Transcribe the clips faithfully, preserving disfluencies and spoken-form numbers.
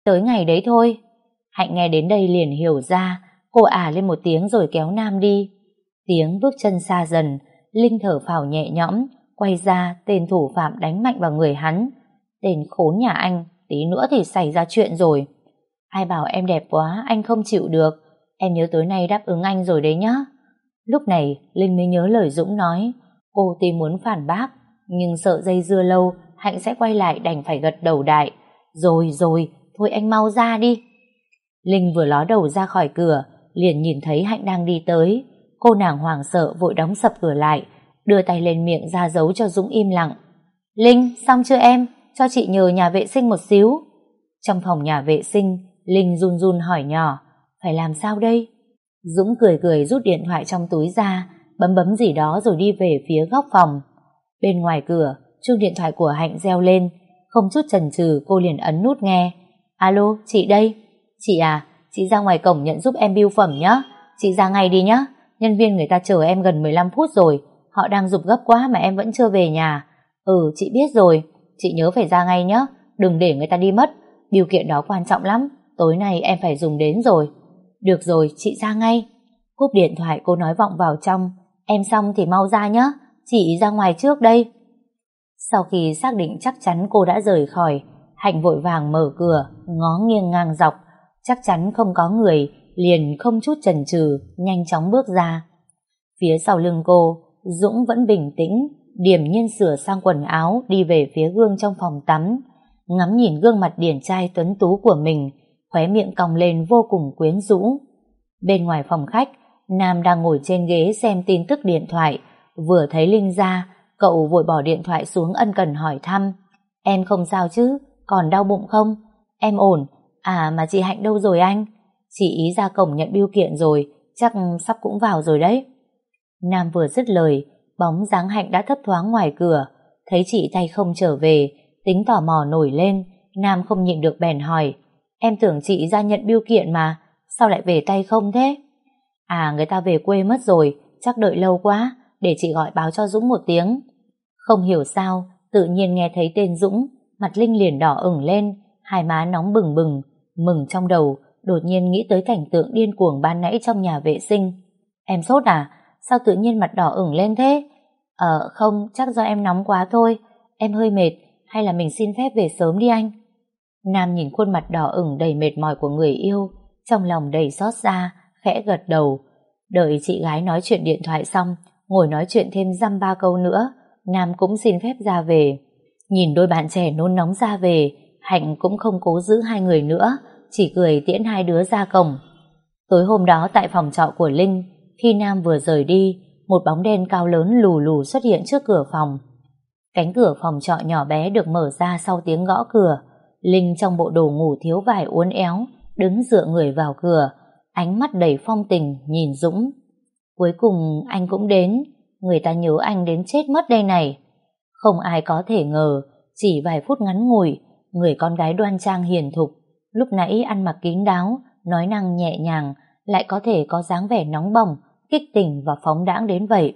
Tới ngày đấy thôi. Hạnh nghe đến đây liền hiểu ra, cô ả lên một tiếng rồi kéo Nam đi. Tiếng bước chân xa dần, Linh thở phào nhẹ nhõm, quay ra tên thủ phạm đánh mạnh vào người hắn. Tên khốn nhà anh, tí nữa thì xảy ra chuyện rồi. Ai bảo em đẹp quá, anh không chịu được. Em nhớ tối nay đáp ứng anh rồi đấy nhá. Lúc này Linh mới nhớ lời Dũng nói. Cô tuy muốn phản bác, nhưng sợ dây dưa lâu Hạnh sẽ quay lại đành phải gật đầu đại. Rồi rồi, thôi anh mau ra đi. Linh vừa ló đầu ra khỏi cửa, liền nhìn thấy Hạnh đang đi tới. Cô nàng hoảng sợ vội đóng sập cửa lại, đưa tay lên miệng ra dấu cho Dũng im lặng. Linh, xong chưa em? Cho chị nhờ nhà vệ sinh một xíu. Trong phòng nhà vệ sinh, Linh run run hỏi nhỏ. Phải làm sao đây? Dũng cười cười rút điện thoại trong túi ra, bấm bấm gì đó rồi đi về phía góc phòng. Bên ngoài cửa, chuông điện thoại của Hạnh reo lên. Không chút chần chừ cô liền ấn nút nghe. Alo, chị đây. Chị à, chị ra ngoài cổng nhận giúp em bưu phẩm nhé. Chị ra ngay đi nhé. Nhân viên người ta chờ em gần mười lăm phút rồi. Họ đang giục gấp quá mà em vẫn chưa về nhà. Ừ, chị biết rồi. Chị nhớ phải ra ngay nhé. Đừng để người ta đi mất. Bưu kiện đó quan trọng lắm. Tối nay em phải dùng đến rồi. Được rồi, chị ra ngay. Cúp điện thoại cô nói vọng vào trong. Em xong thì mau ra nhé. Chị ra ngoài trước đây. Sau khi xác định chắc chắn cô đã rời khỏi, Hạnh vội vàng mở cửa, ngó nghiêng ngang dọc. Chắc chắn không có người, liền không chút chần chừ nhanh chóng bước ra. Phía sau lưng cô, Dũng vẫn bình tĩnh, điềm nhiên sửa sang quần áo, đi về phía gương trong phòng tắm, ngắm nhìn gương mặt điển trai tuấn tú của mình, khóe miệng cong lên vô cùng quyến rũ. Bên ngoài phòng khách, Nam đang ngồi trên ghế xem tin tức điện thoại, vừa thấy Linh ra, cậu vội bỏ điện thoại xuống ân cần hỏi thăm. Em không sao chứ? Còn đau bụng không? Em ổn. À mà chị Hạnh đâu rồi anh? Chị ý ra cổng nhận bưu kiện rồi, chắc sắp cũng vào rồi đấy. Nam vừa dứt lời, bóng dáng Hạnh đã thấp thoáng ngoài cửa. Thấy chị tay không trở về, tính tò mò nổi lên, Nam không nhịn được bèn hỏi. Em tưởng chị ra nhận bưu kiện mà, sao lại về tay không thế? À người ta về quê mất rồi, chắc đợi lâu quá, để chị gọi báo cho Dũng một tiếng. Không hiểu sao, tự nhiên nghe thấy tên Dũng, mặt Linh liền đỏ ửng lên, hai má nóng bừng bừng, mừng trong đầu, đột nhiên nghĩ tới cảnh tượng điên cuồng ban nãy trong nhà vệ sinh. Em sốt à? Sao tự nhiên mặt đỏ ửng lên thế? Ờ không, chắc do em nóng quá thôi, em hơi mệt, hay là mình xin phép về sớm đi anh? Nam nhìn khuôn mặt đỏ ửng đầy mệt mỏi của người yêu, trong lòng đầy xót xa, khẽ gật đầu. Đợi chị gái nói chuyện điện thoại xong, ngồi nói chuyện thêm dăm ba câu nữa, Nam cũng xin phép ra về. Nhìn đôi bạn trẻ nôn nóng ra về, Hạnh cũng không cố giữ hai người nữa, chỉ cười tiễn hai đứa ra cổng. Tối hôm đó tại phòng trọ của Linh, khi Nam vừa rời đi, một bóng đen cao lớn lù lù xuất hiện trước cửa phòng. Cánh cửa phòng trọ nhỏ bé được mở ra sau tiếng gõ cửa. Linh trong bộ đồ ngủ thiếu vải uốn éo, đứng dựa người vào cửa, ánh mắt đầy phong tình nhìn Dũng. Cuối cùng anh cũng đến, người ta nhớ anh đến chết mất đây này. Không ai có thể ngờ, chỉ vài phút ngắn ngủi, người con gái đoan trang hiền thục, lúc nãy ăn mặc kín đáo, nói năng nhẹ nhàng, lại có thể có dáng vẻ nóng bỏng, kích tình và phóng đãng đến vậy.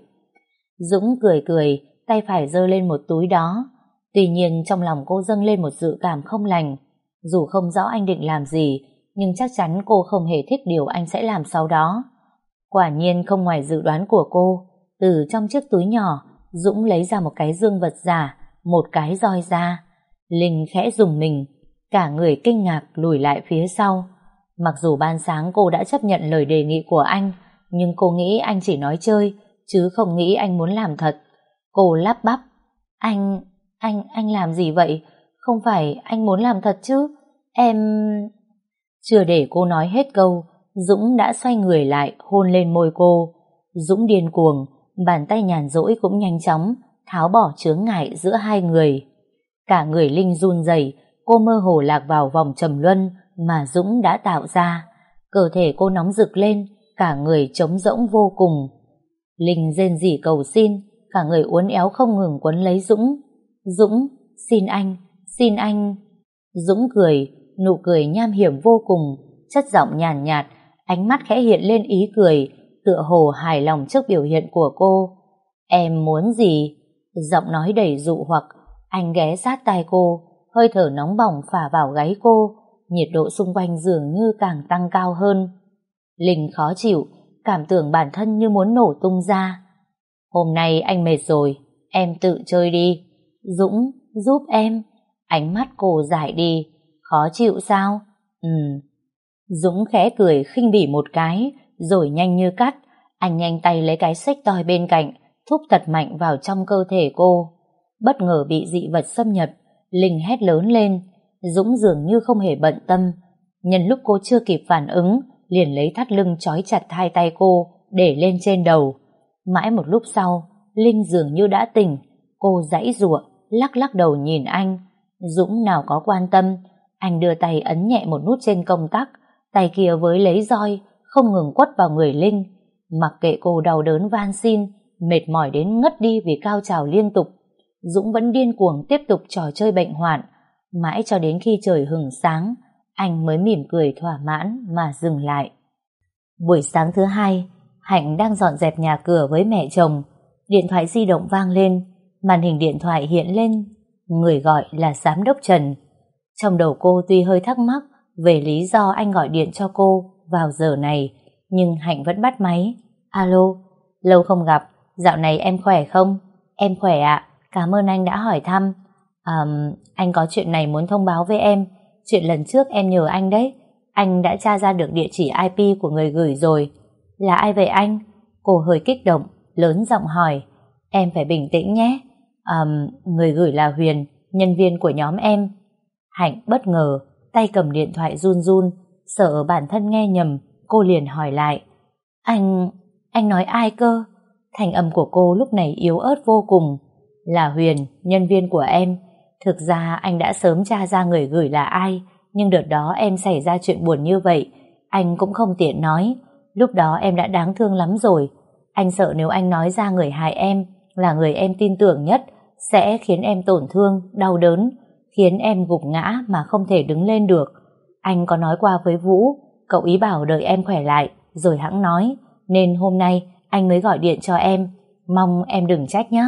Dũng cười cười, tay phải giơ lên một túi đó. Tuy nhiên trong lòng cô dâng lên một dự cảm không lành. Dù không rõ anh định làm gì, nhưng chắc chắn cô không hề thích điều anh sẽ làm sau đó. Quả nhiên không ngoài dự đoán của cô, từ trong chiếc túi nhỏ, Dũng lấy ra một cái dương vật giả, một cái roi ra. Linh khẽ rùng mình, cả người kinh ngạc lùi lại phía sau. Mặc dù ban sáng cô đã chấp nhận lời đề nghị của anh, nhưng cô nghĩ anh chỉ nói chơi, chứ không nghĩ anh muốn làm thật. Cô lắp bắp. Anh, anh, anh làm gì vậy? Không phải anh muốn làm thật chứ? Em... Chưa để cô nói hết câu, Dũng đã xoay người lại hôn lên môi cô. Dũng điên cuồng, bàn tay nhàn rỗi cũng nhanh chóng tháo bỏ chướng ngại giữa hai người. Cả người Linh run rẩy, cô mơ hồ lạc vào vòng trầm luân mà Dũng đã tạo ra. Cơ thể cô nóng rực lên, cả người trống rỗng vô cùng. Linh rên rỉ cầu xin, cả người uốn éo không ngừng quấn lấy Dũng. Dũng, xin anh, xin anh. Dũng cười, nụ cười nham hiểm vô cùng, chất giọng nhàn nhạt, ánh mắt khẽ hiện lên ý cười, tựa hồ hài lòng trước biểu hiện của cô. Em muốn gì? Giọng nói đầy dụ hoặc, anh ghé sát tai cô, hơi thở nóng bỏng phả vào gáy cô, nhiệt độ xung quanh dường như càng tăng cao hơn. Linh khó chịu, cảm tưởng bản thân như muốn nổ tung ra. Hôm nay anh mệt rồi, em tự chơi đi. Dũng, giúp em. Ánh mắt cô dại đi. Khó chịu sao? Ừ. Dũng khẽ cười khinh bỉ một cái, rồi nhanh như cắt, anh nhanh tay lấy cái xách toi bên cạnh, thúc thật mạnh vào trong cơ thể cô. Bất ngờ bị dị vật xâm nhập, Linh hét lớn lên. Dũng dường như không hề bận tâm. Nhân lúc cô chưa kịp phản ứng, liền lấy thắt lưng trói chặt hai tay cô, để lên trên đầu. Mãi một lúc sau, Linh dường như đã tỉnh. Cô giãy giụa, lắc lắc đầu nhìn anh. Dũng nào có quan tâm, anh đưa tay ấn nhẹ một nút trên công tắc, tay kia với lấy roi, không ngừng quất vào người Linh. Mặc kệ cô đau đớn van xin, mệt mỏi đến ngất đi vì cao trào liên tục, Dũng vẫn điên cuồng tiếp tục trò chơi bệnh hoạn. Mãi cho đến khi trời hừng sáng, anh mới mỉm cười thỏa mãn mà dừng lại. Buổi sáng thứ hai, Hạnh đang dọn dẹp nhà cửa với mẹ chồng. Điện thoại di động vang lên, màn hình điện thoại hiện lên, người gọi là giám đốc Trần. Trong đầu cô tuy hơi thắc mắc về lý do anh gọi điện cho cô vào giờ này, nhưng Hạnh vẫn bắt máy. Alo, lâu không gặp, dạo này em khỏe không? Em khỏe ạ, cảm ơn anh đã hỏi thăm. À, anh có chuyện này muốn thông báo với em. Chuyện lần trước em nhờ anh đấy, anh đã tra ra được địa chỉ i pê của người gửi rồi. Là ai vậy anh? Cô hơi kích động, lớn giọng hỏi. Em phải bình tĩnh nhé. À, người gửi là Huyền, nhân viên của nhóm em. Hạnh bất ngờ, tay cầm điện thoại run run, sợ bản thân nghe nhầm, cô liền hỏi lại. Anh, anh nói ai cơ? Thanh âm của cô lúc này yếu ớt vô cùng. Là Huyền, nhân viên của em. Thực ra anh đã sớm tra ra người gửi là ai, nhưng đợt đó em xảy ra chuyện buồn như vậy, anh cũng không tiện nói. Lúc đó em đã đáng thương lắm rồi. Anh sợ nếu anh nói ra người hại em, là người em tin tưởng nhất, sẽ khiến em tổn thương, đau đớn, khiến em gục ngã mà không thể đứng lên được. Anh có nói qua với Vũ, cậu ý bảo đợi em khỏe lại, rồi hẵng nói, nên hôm nay anh mới gọi điện cho em, mong em đừng trách nhé.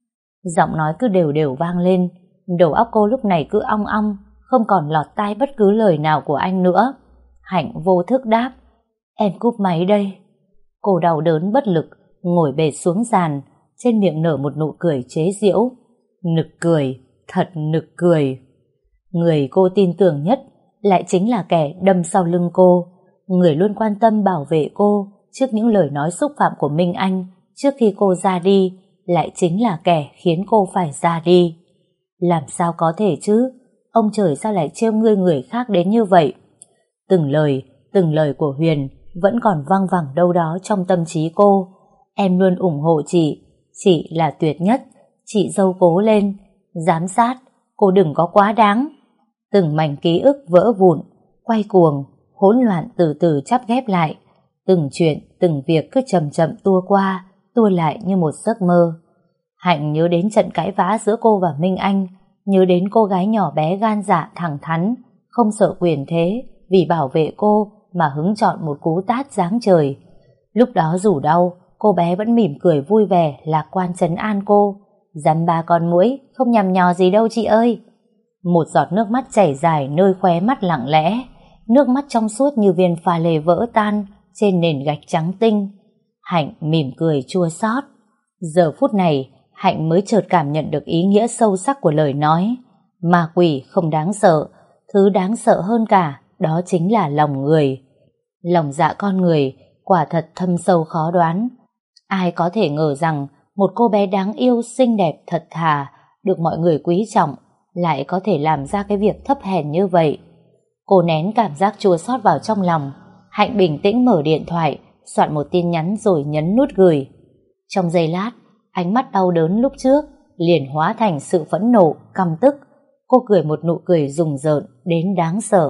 Giọng nói cứ đều đều vang lên, đầu óc cô lúc này cứ ong ong, không còn lọt tai bất cứ lời nào của anh nữa. Hạnh vô thức đáp, em cúp máy đây. Cô đau đớn bất lực, ngồi bệt xuống sàn, trên miệng nở một nụ cười chế giễu. Nực cười, thật nực cười. Người cô tin tưởng nhất lại chính là kẻ đâm sau lưng cô, người luôn quan tâm bảo vệ cô trước những lời nói xúc phạm của Minh Anh trước khi cô ra đi, lại chính là kẻ khiến cô phải ra đi. Làm sao có thể chứ? Ông trời sao lại trêu ngươi người khác đến như vậy? Từng lời, từng lời của Huyền vẫn còn văng vẳng đâu đó trong tâm trí cô. Em luôn ủng hộ chị, chị là tuyệt nhất, chị dâu cố lên, giám sát, cô đừng có quá đáng. Từng mảnh ký ức vỡ vụn, quay cuồng, hỗn loạn từ từ chắp ghép lại. Từng chuyện, từng việc cứ chậm chậm tua qua, tua lại như một giấc mơ. Hạnh nhớ đến trận cãi vã giữa cô và Minh Anh, nhớ đến cô gái nhỏ bé gan dạ thẳng thắn, không sợ quyền thế, vì bảo vệ cô mà hứng chọn một cú tát giáng trời. Lúc đó dù đau, cô bé vẫn mỉm cười vui vẻ, lạc quan trấn an cô. Dăm ba con muỗi, không nhằm nhò gì đâu chị ơi. Một giọt nước mắt chảy dài nơi khóe mắt lặng lẽ, nước mắt trong suốt như viên pha lê vỡ tan trên nền gạch trắng tinh. Hạnh mỉm cười chua xót. Giờ phút này, Hạnh mới chợt cảm nhận được ý nghĩa sâu sắc của lời nói. Ma quỷ không đáng sợ, thứ đáng sợ hơn cả đó chính là lòng người. Lòng dạ con người quả thật thâm sâu khó đoán. Ai có thể ngờ rằng một cô bé đáng yêu, xinh đẹp, thật thà, được mọi người quý trọng, lại có thể làm ra cái việc thấp hèn như vậy. Cô nén cảm giác chua xót vào trong lòng. Hạnh bình tĩnh mở điện thoại, soạn một tin nhắn rồi nhấn nút gửi. Trong giây lát, ánh mắt đau đớn lúc trước liền hóa thành sự phẫn nộ, căm tức. Cô cười một nụ cười rùng rợn đến đáng sợ.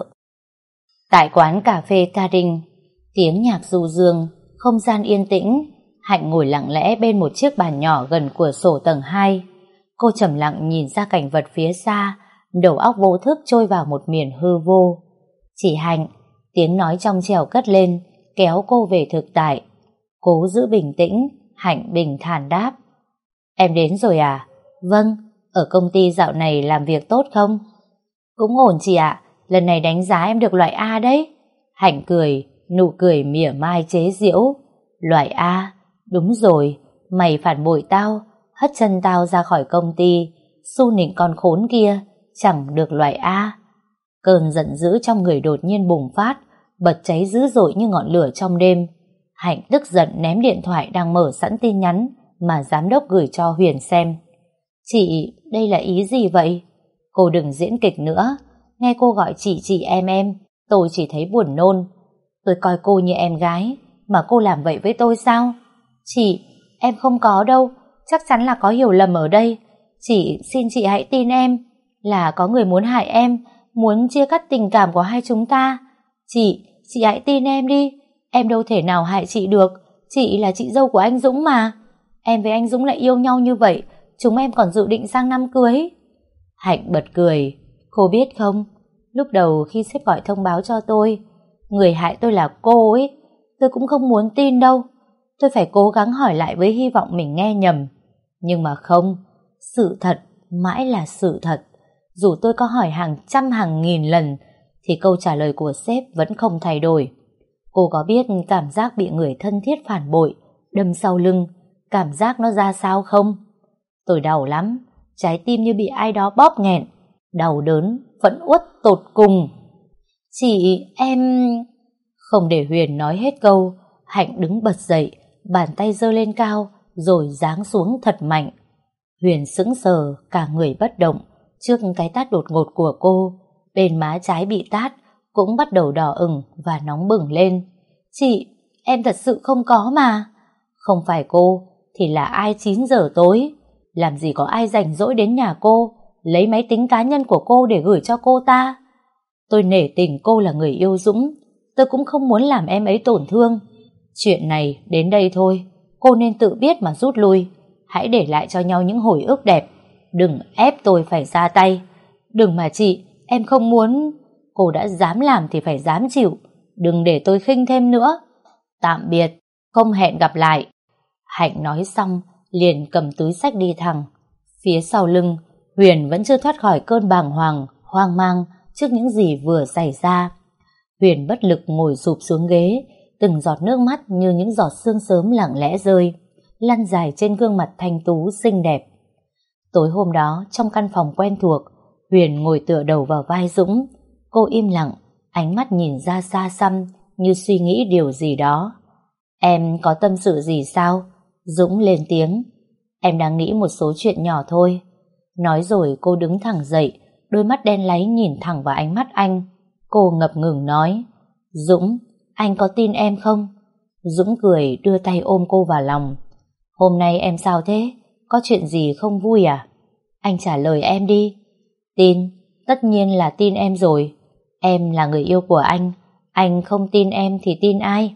Tại quán cà phê Carding, tiếng nhạc du dương, không gian yên tĩnh. Hạnh ngồi lặng lẽ bên một chiếc bàn nhỏ gần cửa sổ tầng hai. Cô trầm lặng nhìn ra cảnh vật phía xa, đầu óc vô thức trôi vào một miền hư vô. Chị Hạnh, tiếng nói trong trẻo cất lên, kéo cô về thực tại. Cố giữ bình tĩnh, Hạnh bình thản đáp. Em đến rồi à? Vâng, ở công ty dạo này làm việc tốt không? Cũng ổn chị ạ, lần này đánh giá em được loại A đấy. Hạnh cười, nụ cười mỉa mai chế giễu. Loại A? Đúng rồi, mày phản bội tao, hất chân tao ra khỏi công ty, xu nịnh con khốn kia, chẳng được loại A. Cơn giận dữ trong người đột nhiên bùng phát, bật cháy dữ dội như ngọn lửa trong đêm. Hạnh tức giận ném điện thoại đang mở sẵn tin nhắn mà giám đốc gửi cho Huyền xem. Chị, đây là ý gì vậy? Cô đừng diễn kịch nữa. Nghe cô gọi chị chị em em, tôi chỉ thấy buồn nôn. Tôi coi cô như em gái, mà cô làm vậy với tôi sao? Chị, em không có đâu, chắc chắn là có hiểu lầm ở đây. Chị, xin chị hãy tin em, là có người muốn hại em, muốn chia cắt tình cảm của hai chúng ta. Chị, chị hãy tin em đi, em đâu thể nào hại chị được, chị là chị dâu của anh Dũng mà. Em với anh Dũng lại yêu nhau như vậy, chúng em còn dự định sang năm cưới. Hạnh bật cười. Cô biết không, lúc đầu khi sếp gọi thông báo cho tôi, người hại tôi là cô ấy, tôi cũng không muốn tin đâu. Tôi phải cố gắng hỏi lại với hy vọng mình nghe nhầm. Nhưng mà không, sự thật mãi là sự thật. Dù tôi có hỏi hàng trăm hàng nghìn lần, thì câu trả lời của sếp vẫn không thay đổi. Cô có biết cảm giác bị người thân thiết phản bội, đâm sau lưng, cảm giác nó ra sao không? Tôi đau lắm, trái tim như bị ai đó bóp nghẹn, đau đớn, phẫn uất tột cùng. Chị, em... Không để Huyền nói hết câu, Hạnh đứng bật dậy, bàn tay giơ lên cao, rồi giáng xuống thật mạnh. Huyền sững sờ, cả người bất động, trước cái tát đột ngột của cô. Bên má trái bị tát, cũng bắt đầu đỏ ửng và nóng bừng lên. Chị, em thật sự không có mà. Không phải cô, thì là ai chín giờ tối? Làm gì có ai rảnh rỗi đến nhà cô, lấy máy tính cá nhân của cô để gửi cho cô ta? Tôi nể tình cô là người yêu Dũng, tôi cũng không muốn làm em ấy tổn thương. Chuyện này đến đây thôi, cô nên tự biết mà rút lui. Hãy để lại cho nhau những hồi ức đẹp, đừng ép tôi phải ra tay. Đừng mà chị, em không muốn. Cô đã dám làm thì phải dám chịu, đừng để tôi khinh thêm nữa. Tạm biệt, không hẹn gặp lại. Hạnh nói xong liền cầm túi xách đi thẳng. Phía sau lưng, Huyền vẫn chưa thoát khỏi cơn bàng hoàng, hoang mang trước những gì vừa xảy ra. Huyền bất lực ngồi sụp xuống ghế, từng giọt nước mắt như những giọt sương sớm lặng lẽ rơi, lăn dài trên gương mặt thanh tú xinh đẹp. Tối hôm đó, trong căn phòng quen thuộc, Huyền ngồi tựa đầu vào vai Dũng. Cô im lặng, ánh mắt nhìn ra xa xăm như suy nghĩ điều gì đó. Em có tâm sự gì sao? Dũng lên tiếng. Em đang nghĩ một số chuyện nhỏ thôi. Nói rồi cô đứng thẳng dậy, đôi mắt đen láy nhìn thẳng vào ánh mắt anh. Cô ngập ngừng nói, Dũng, anh có tin em không? Dũng cười đưa tay ôm cô vào lòng. Hôm nay em sao thế? Có chuyện gì không vui à? Anh trả lời em đi. Tin, tất nhiên là tin em rồi. Em là người yêu của anh, anh không tin em thì tin ai?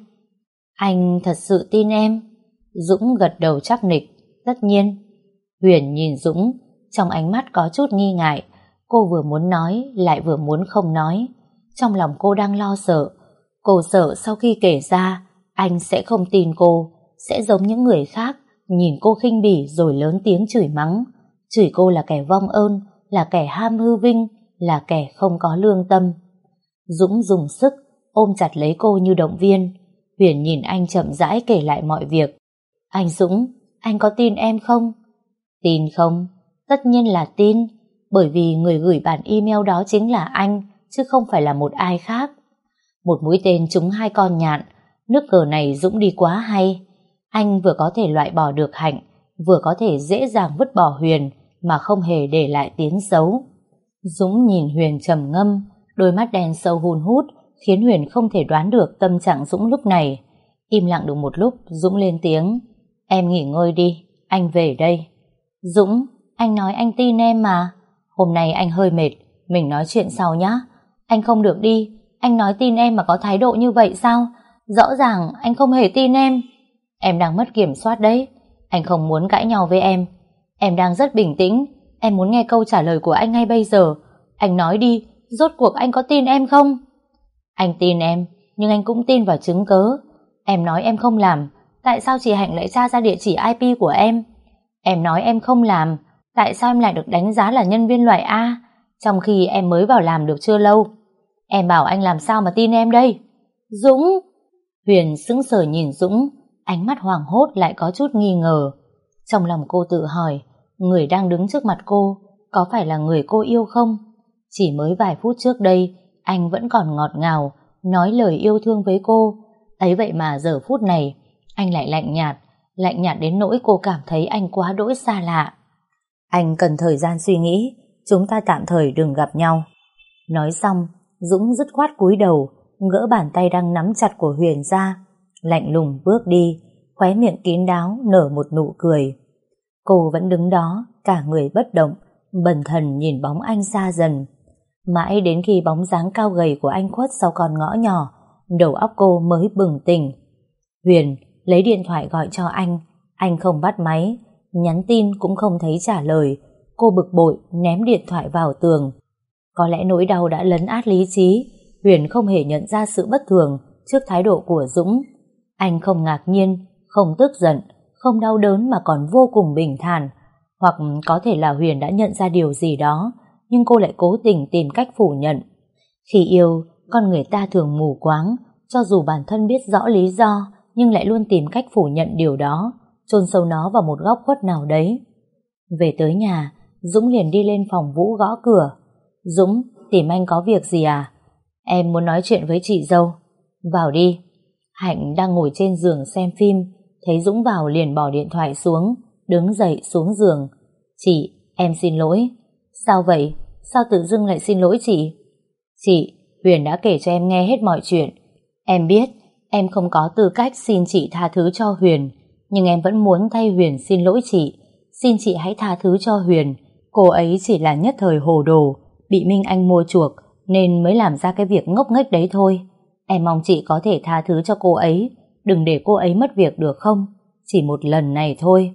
Anh thật sự tin em. Dũng gật đầu chắc nịch. Tất nhiên. Huyền nhìn Dũng, trong ánh mắt có chút nghi ngại. Cô vừa muốn nói lại vừa muốn không nói. Trong lòng cô đang lo sợ. Cô sợ sau khi kể ra anh sẽ không tin cô, sẽ giống những người khác, nhìn cô khinh bỉ rồi lớn tiếng chửi mắng, chửi cô là kẻ vong ơn, là kẻ ham hư vinh, là kẻ không có lương tâm. Dũng dùng sức ôm chặt lấy cô như động viên. Huyền nhìn anh chậm rãi kể lại mọi việc. Anh Dũng, anh có tin em không? Tin không? Tất nhiên là tin, bởi vì người gửi bản email đó chính là anh, chứ không phải là một ai khác. Một mũi tên trúng hai con nhạn. Nước cờ này Dũng đi quá hay. Anh vừa có thể loại bỏ được Hạnh, vừa có thể dễ dàng vứt bỏ Huyền mà không hề để lại tiếng xấu. Dũng nhìn Huyền trầm ngâm, đôi mắt đen sâu hun hút khiến Huyền không thể đoán được tâm trạng Dũng lúc này. Im lặng được một lúc, Dũng lên tiếng. Em nghỉ ngơi đi, anh về đây. Dũng, anh nói anh tin em mà. Hôm nay anh hơi mệt, mình nói chuyện sau nhé. Anh không được đi, anh nói tin em mà có thái độ như vậy sao? Rõ ràng anh không hề tin em. Em đang mất kiểm soát đấy. Anh không muốn cãi nhau với em. Em đang rất bình tĩnh. Em muốn nghe câu trả lời của anh ngay bây giờ. Anh nói đi, rốt cuộc anh có tin em không? Anh tin em, nhưng anh cũng tin vào chứng cớ. Em nói em không làm, tại sao chị Hạnh lại tra ra địa chỉ i pê của em? Em nói em không làm, tại sao em lại được đánh giá là nhân viên loại A, trong khi em mới vào làm được chưa lâu? Em bảo anh làm sao mà tin em đây? Dũng! Huyền sững sờ nhìn Dũng, ánh mắt hoảng hốt lại có chút nghi ngờ. Trong lòng cô tự hỏi, người đang đứng trước mặt cô có phải là người cô yêu không? Chỉ mới vài phút trước đây, anh vẫn còn ngọt ngào, nói lời yêu thương với cô. Ấy vậy mà giờ phút này, anh lại lạnh nhạt, lạnh nhạt đến nỗi cô cảm thấy anh quá đỗi xa lạ. Anh cần thời gian suy nghĩ, chúng ta tạm thời đừng gặp nhau. Nói xong, Dũng dứt khoát cúi đầu, gỡ bàn tay đang nắm chặt của Huyền ra, lạnh lùng bước đi, khóe miệng kín đáo nở một nụ cười. Cô vẫn đứng đó, cả người bất động, bần thần nhìn bóng anh xa dần. Mãi đến khi bóng dáng cao gầy của anh khuất sau con ngõ nhỏ, đầu óc cô mới bừng tỉnh. Huyền lấy điện thoại gọi cho anh, anh không bắt máy, nhắn tin cũng không thấy trả lời. Cô bực bội ném điện thoại vào tường. Có lẽ nỗi đau đã lấn át lý trí, Huyền không hề nhận ra sự bất thường trước thái độ của Dũng. Anh không ngạc nhiên, không tức giận, không đau đớn mà còn vô cùng bình thản. Hoặc có thể là Huyền đã nhận ra điều gì đó, nhưng cô lại cố tình tìm cách phủ nhận. Khi yêu, con người ta thường mù quáng, cho dù bản thân biết rõ lý do, nhưng lại luôn tìm cách phủ nhận điều đó, chôn sâu nó vào một góc khuất nào đấy. Về tới nhà, Dũng liền đi lên phòng Vũ gõ cửa. Dũng, tìm anh có việc gì à? Em muốn nói chuyện với chị dâu. Vào đi. Hạnh đang ngồi trên giường xem phim, thấy Dũng vào liền bỏ điện thoại xuống, đứng dậy xuống giường. Chị, em xin lỗi. Sao vậy? Sao tự dưng lại xin lỗi chị? Chị, Huyền đã kể cho em nghe hết mọi chuyện. Em biết em không có tư cách xin chị tha thứ cho Huyền, nhưng em vẫn muốn thay Huyền xin lỗi chị. Xin chị hãy tha thứ cho Huyền. Cô ấy chỉ là nhất thời hồ đồ, bị Minh Anh mua chuộc nên mới làm ra cái việc ngốc nghếch đấy thôi. Em mong chị có thể tha thứ cho cô ấy, đừng để cô ấy mất việc được không? Chỉ một lần này thôi.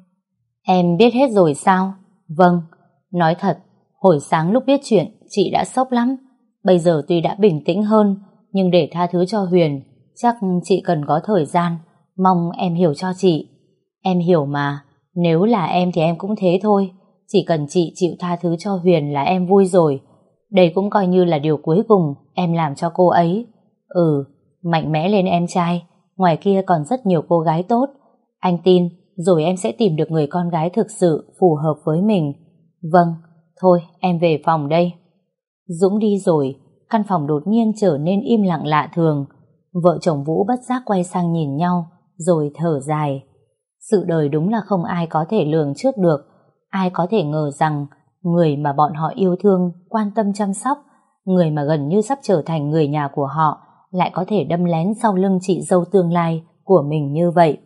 Em biết hết rồi sao? Vâng. Nói thật, hồi sáng lúc biết chuyện chị đã sốc lắm. Bây giờ tuy đã bình tĩnh hơn, nhưng để tha thứ cho Huyền chắc chị cần có thời gian. Mong em hiểu cho chị. Em hiểu mà, nếu là em thì em cũng thế thôi. Chỉ cần chị chịu tha thứ cho Huyền là em vui rồi. Đây cũng coi như là điều cuối cùng em làm cho cô ấy. Ừ, mạnh mẽ lên em trai. Ngoài kia còn rất nhiều cô gái tốt. Anh tin rồi em sẽ tìm được người con gái thực sự phù hợp với mình. Vâng, thôi em về phòng đây. Dũng đi rồi, căn phòng đột nhiên trở nên im lặng lạ thường. Vợ chồng Vũ bất giác quay sang nhìn nhau, rồi thở dài. Sự đời đúng là không ai có thể lường trước được. Ai có thể ngờ rằng người mà bọn họ yêu thương, quan tâm chăm sóc, người mà gần như sắp trở thành người nhà của họ, lại có thể đâm lén sau lưng chị dâu tương lai của mình như vậy.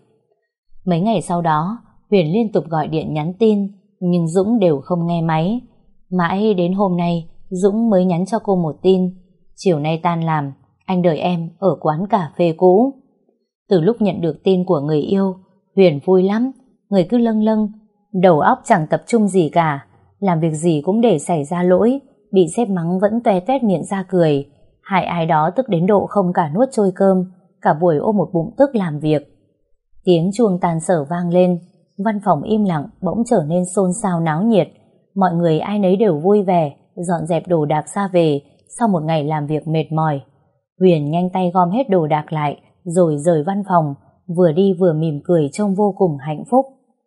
Mấy ngày sau đó, Huyền liên tục gọi điện nhắn tin, nhưng Dũng đều không nghe máy. Mãi đến hôm nay, Dũng mới nhắn cho cô một tin. Chiều nay tan làm, anh đợi em ở quán cà phê cũ. Từ lúc nhận được tin của người yêu, Huyền vui lắm, người cứ lâng lâng, đầu óc chẳng tập trung gì cả, làm việc gì cũng để xảy ra lỗi, bị sếp mắng vẫn toe toét miệng ra cười, hại ai đó tức đến độ không cả nuốt trôi cơm, cả buổi ôm một bụng tức làm việc. Tiếng chuông tan sở vang lên, văn phòng im lặng bỗng trở nên xôn xao náo nhiệt, mọi người ai nấy đều vui vẻ, dọn dẹp đồ đạc ra về sau một ngày làm việc mệt mỏi. Huyền nhanh tay gom hết đồ đạc lại, rồi rời văn phòng, vừa đi vừa mỉm cười trông vô cùng hạnh phúc.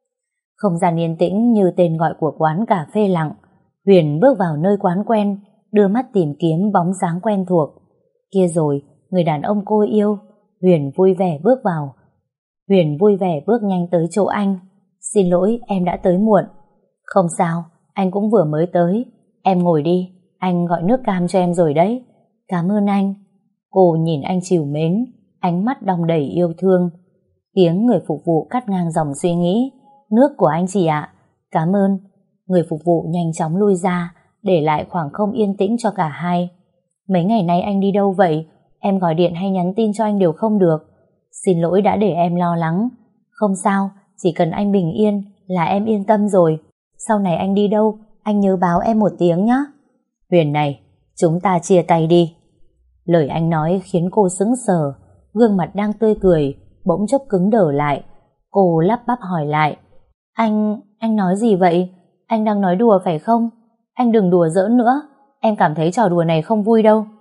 Không gian yên tĩnh như tên gọi của quán cà phê lặng. Huyền bước vào nơi quán quen, đưa mắt tìm kiếm bóng dáng quen thuộc. Kia rồi, người đàn ông cô yêu. Huyền vui vẻ bước vào. Huyền vui vẻ bước nhanh tới chỗ anh. Xin lỗi, em đã tới muộn. Không sao, anh cũng vừa mới tới. Em ngồi đi, anh gọi nước cam cho em rồi đấy. Cảm ơn anh. Cô nhìn anh trìu mến, ánh mắt đong đầy yêu thương. Tiếng người phục vụ cắt ngang dòng suy nghĩ. Nước của anh chị ạ. Cảm ơn. Người phục vụ nhanh chóng lui ra, để lại khoảng không yên tĩnh cho cả hai. Mấy ngày nay anh đi đâu vậy? Em gọi điện hay nhắn tin cho anh đều không được. Xin lỗi đã để em lo lắng. Không sao, chỉ cần anh bình yên là em yên tâm rồi. Sau này anh đi đâu, anh nhớ báo em một tiếng nhé. Huyền này, chúng ta chia tay đi. Lời anh nói khiến cô sững sờ, gương mặt đang tươi cười bỗng chốc cứng đờ lại. Cô lắp bắp hỏi lại. Anh, anh nói gì vậy? Anh đang nói đùa phải không? Anh đừng đùa giỡn nữa, em cảm thấy trò đùa này không vui đâu.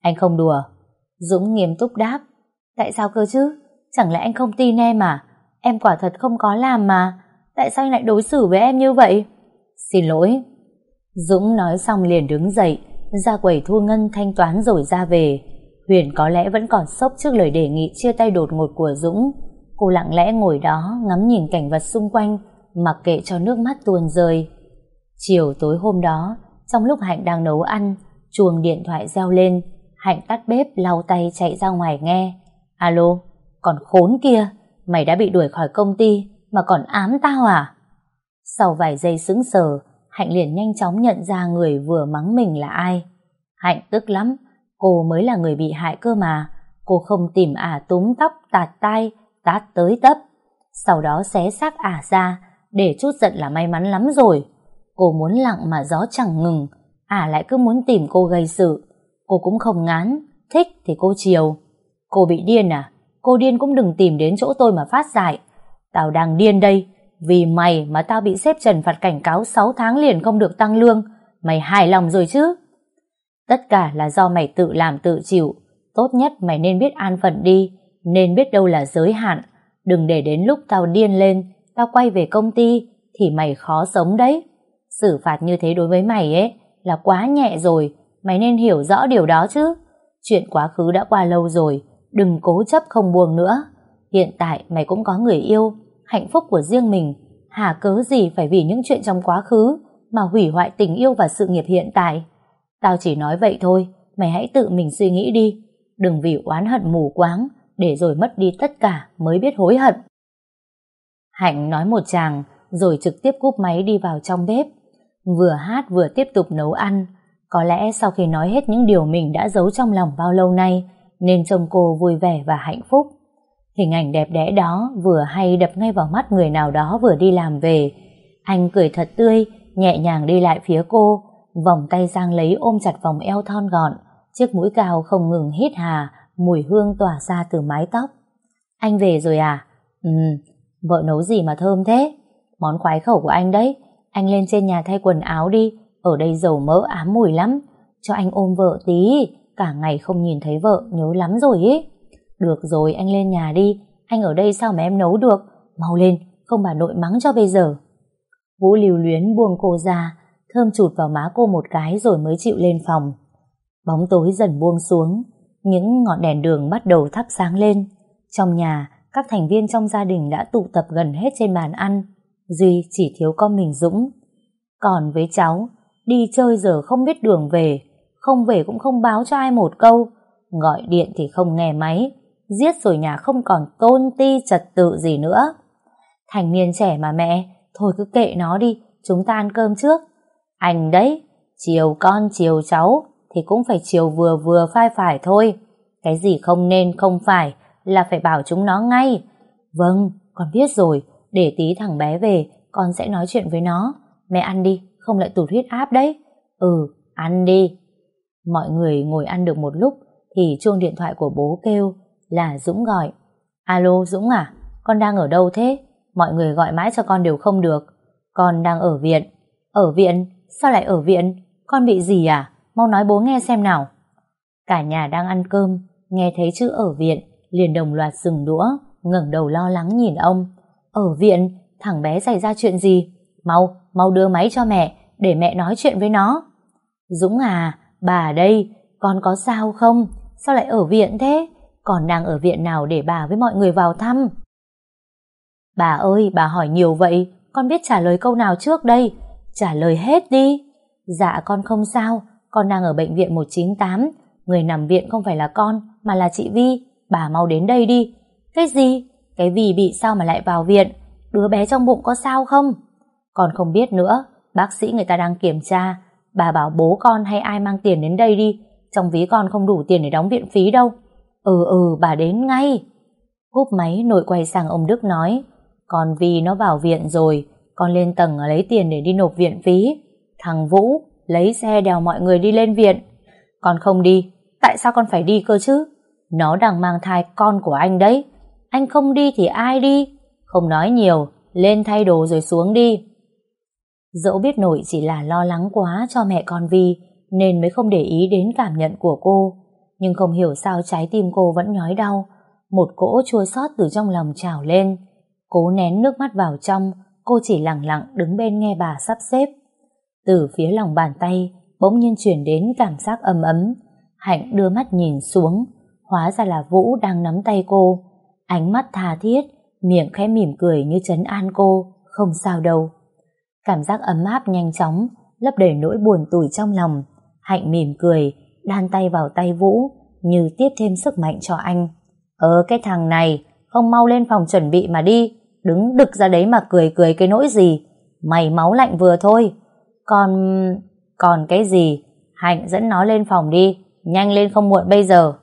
Anh không đùa. Dũng nghiêm túc đáp. Tại sao cơ chứ? Chẳng lẽ anh không tin em à? Em quả thật không có làm mà. Tại sao anh lại đối xử với em như vậy? Xin lỗi. Dũng nói xong liền đứng dậy, ra quầy thu ngân thanh toán rồi ra về. Huyền có lẽ vẫn còn sốc trước lời đề nghị chia tay đột ngột của Dũng. Cô lặng lẽ ngồi đó ngắm nhìn cảnh vật xung quanh, mặc kệ cho nước mắt tuôn rơi. Chiều tối hôm đó, trong lúc Hạnh đang nấu ăn, chuông điện thoại reo lên. Hạnh tắt bếp lau tay chạy ra ngoài nghe. Alo, còn khốn kia, mày đã bị đuổi khỏi công ty mà còn ám tao à? Sau vài giây sững sờ, Hạnh liền nhanh chóng nhận ra người vừa mắng mình là ai. Hạnh tức lắm, cô mới là người bị hại cơ mà. Cô không tìm ả túm tóc tạt tai, tát tới tấp, sau đó xé xác ả ra, để chút giận là may mắn lắm rồi. Cô muốn lặng mà gió chẳng ngừng, ả lại cứ muốn tìm cô gây sự. Cô cũng không ngán, thích thì cô chiều. Cô bị điên à? Cô điên cũng đừng tìm đến chỗ tôi mà phát dại. Tao đang điên đây, vì mày mà tao bị sếp Trần phạt cảnh cáo sáu tháng liền không được tăng lương. Mày hài lòng rồi chứ? Tất cả là do mày tự làm tự chịu. Tốt nhất mày nên biết an phận đi, nên biết đâu là giới hạn. Đừng để đến lúc tao điên lên, tao quay về công ty thì mày khó sống đấy. Xử phạt như thế đối với mày ấy là quá nhẹ rồi, mày nên hiểu rõ điều đó chứ. Chuyện quá khứ đã qua lâu rồi, đừng cố chấp không buông nữa. Hiện tại mày cũng có người yêu, hạnh phúc của riêng mình, hà cớ gì phải vì những chuyện trong quá khứ mà hủy hoại tình yêu và sự nghiệp hiện tại. Tao chỉ nói vậy thôi, mày hãy tự mình suy nghĩ đi, đừng vì oán hận mù quáng để rồi mất đi tất cả mới biết hối hận. Hạnh nói một tràng rồi trực tiếp cúp máy đi vào trong bếp, vừa hát vừa tiếp tục nấu ăn. Có lẽ sau khi nói hết những điều mình đã giấu trong lòng bao lâu nay, nên trông cô vui vẻ và hạnh phúc. Hình ảnh đẹp đẽ đó vừa hay đập ngay vào mắt người nào đó vừa đi làm về. Anh cười thật tươi, nhẹ nhàng đi lại phía cô, vòng tay sang lấy ôm chặt vòng eo thon gọn, chiếc mũi cao không ngừng hít hà, mùi hương tỏa ra từ mái tóc. Anh về rồi à? Ừ, vợ nấu gì mà thơm thế? Món khoái khẩu của anh đấy. Anh lên trên nhà thay quần áo đi, ở đây dầu mỡ ám mùi lắm. Cho anh ôm vợ tí, cả ngày không nhìn thấy vợ nhớ lắm rồi ý. Được rồi, anh lên nhà đi, anh ở đây sao mà em nấu được. Mau lên, không bà nội mắng cho bây giờ. Vũ lưu luyến buông cô ra, thơm chụt vào má cô một cái rồi mới chịu lên phòng. Bóng tối dần buông xuống, những ngọn đèn đường bắt đầu thắp sáng lên. Trong nhà, các thành viên trong gia đình đã tụ tập gần hết trên bàn ăn, duy chỉ thiếu con mình Dũng. Còn với cháu, đi chơi giờ không biết đường về, không về cũng không báo cho ai một câu, gọi điện thì không nghe máy, giết rồi nhà không còn tôn ti trật tự gì nữa. Thành niên trẻ mà mẹ, thôi cứ kệ nó đi, chúng ta ăn cơm trước. Anh đấy, chiều con chiều cháu thì cũng phải chiều vừa vừa phai phải thôi. Cái gì không nên không phải là phải bảo chúng nó ngay. Vâng, con biết rồi, để tí thằng bé về con sẽ nói chuyện với nó. Mẹ ăn đi, không lại tụt huyết áp đấy. Ừ, ăn đi. Mọi người ngồi ăn được một lúc thì chuông điện thoại của bố kêu, là Dũng gọi. Alo Dũng à, con đang ở đâu thế? Mọi người gọi mãi cho con đều không được. Con đang ở viện. Ở viện? Sao lại ở viện? Con bị gì à? Mau nói bố nghe xem nào. Cả nhà đang ăn cơm, nghe thấy chữ ở viện, liền đồng loạt dừng đũa, ngẩng đầu lo lắng nhìn ông. Ở viện? Thằng bé xảy ra chuyện gì? Mau, mau đưa máy cho mẹ, để mẹ nói chuyện với nó. Dũng à, bà đây, con có sao không? Sao lại ở viện thế? Con đang ở viện nào để bà với mọi người vào thăm? Bà ơi, bà hỏi nhiều vậy, con biết trả lời câu nào trước đây? Trả lời hết đi. Dạ con không sao, con đang ở bệnh viện một chín tám, người nằm viện không phải là con, mà là chị Vi, bà mau đến đây đi. Cái gì? Cái Vi bị sao mà lại vào viện? Đứa bé trong bụng có sao không? Con không biết nữa, bác sĩ người ta đang kiểm tra. Bà bảo bố con hay ai mang tiền đến đây đi, trong ví con không đủ tiền để đóng viện phí đâu. Ừ ừ, bà đến ngay. Cúp máy nội quay sang ông Đức nói, con Vi nó vào viện rồi, con lên tầng lấy tiền để đi nộp viện phí. Thằng Vũ lấy xe đèo mọi người đi lên viện. Con không đi. Tại sao con phải đi cơ chứ? Nó đang mang thai con của anh đấy. Anh không đi thì ai đi? Không nói nhiều, lên thay đồ rồi xuống đi. Dẫu biết nội chỉ là lo lắng quá cho mẹ con Vi nên mới không để ý đến cảm nhận của cô, nhưng không hiểu sao trái tim cô vẫn nhói đau. Một cỗ chua xót từ trong lòng trào lên. Cố nén nước mắt vào trong, cô chỉ lặng lặng đứng bên nghe bà sắp xếp. Từ phía lòng bàn tay bỗng nhiên chuyển đến cảm giác ấm ấm. Hạnh đưa mắt nhìn xuống, hóa ra là Vũ đang nắm tay cô. Ánh mắt tha thiết, miệng khẽ mỉm cười như trấn an cô, không sao đâu. Cảm giác ấm áp nhanh chóng lấp đầy nỗi buồn tủi trong lòng. Hạnh mỉm cười, đan tay vào tay Vũ như tiếp thêm sức mạnh cho anh. Ờ cái thằng này, không mau lên phòng chuẩn bị mà đi, đứng đực ra đấy mà cười cười cái nỗi gì. Mày máu lạnh vừa thôi. Còn... còn cái gì? Hạnh dẫn nó lên phòng đi, nhanh lên không muộn bây giờ.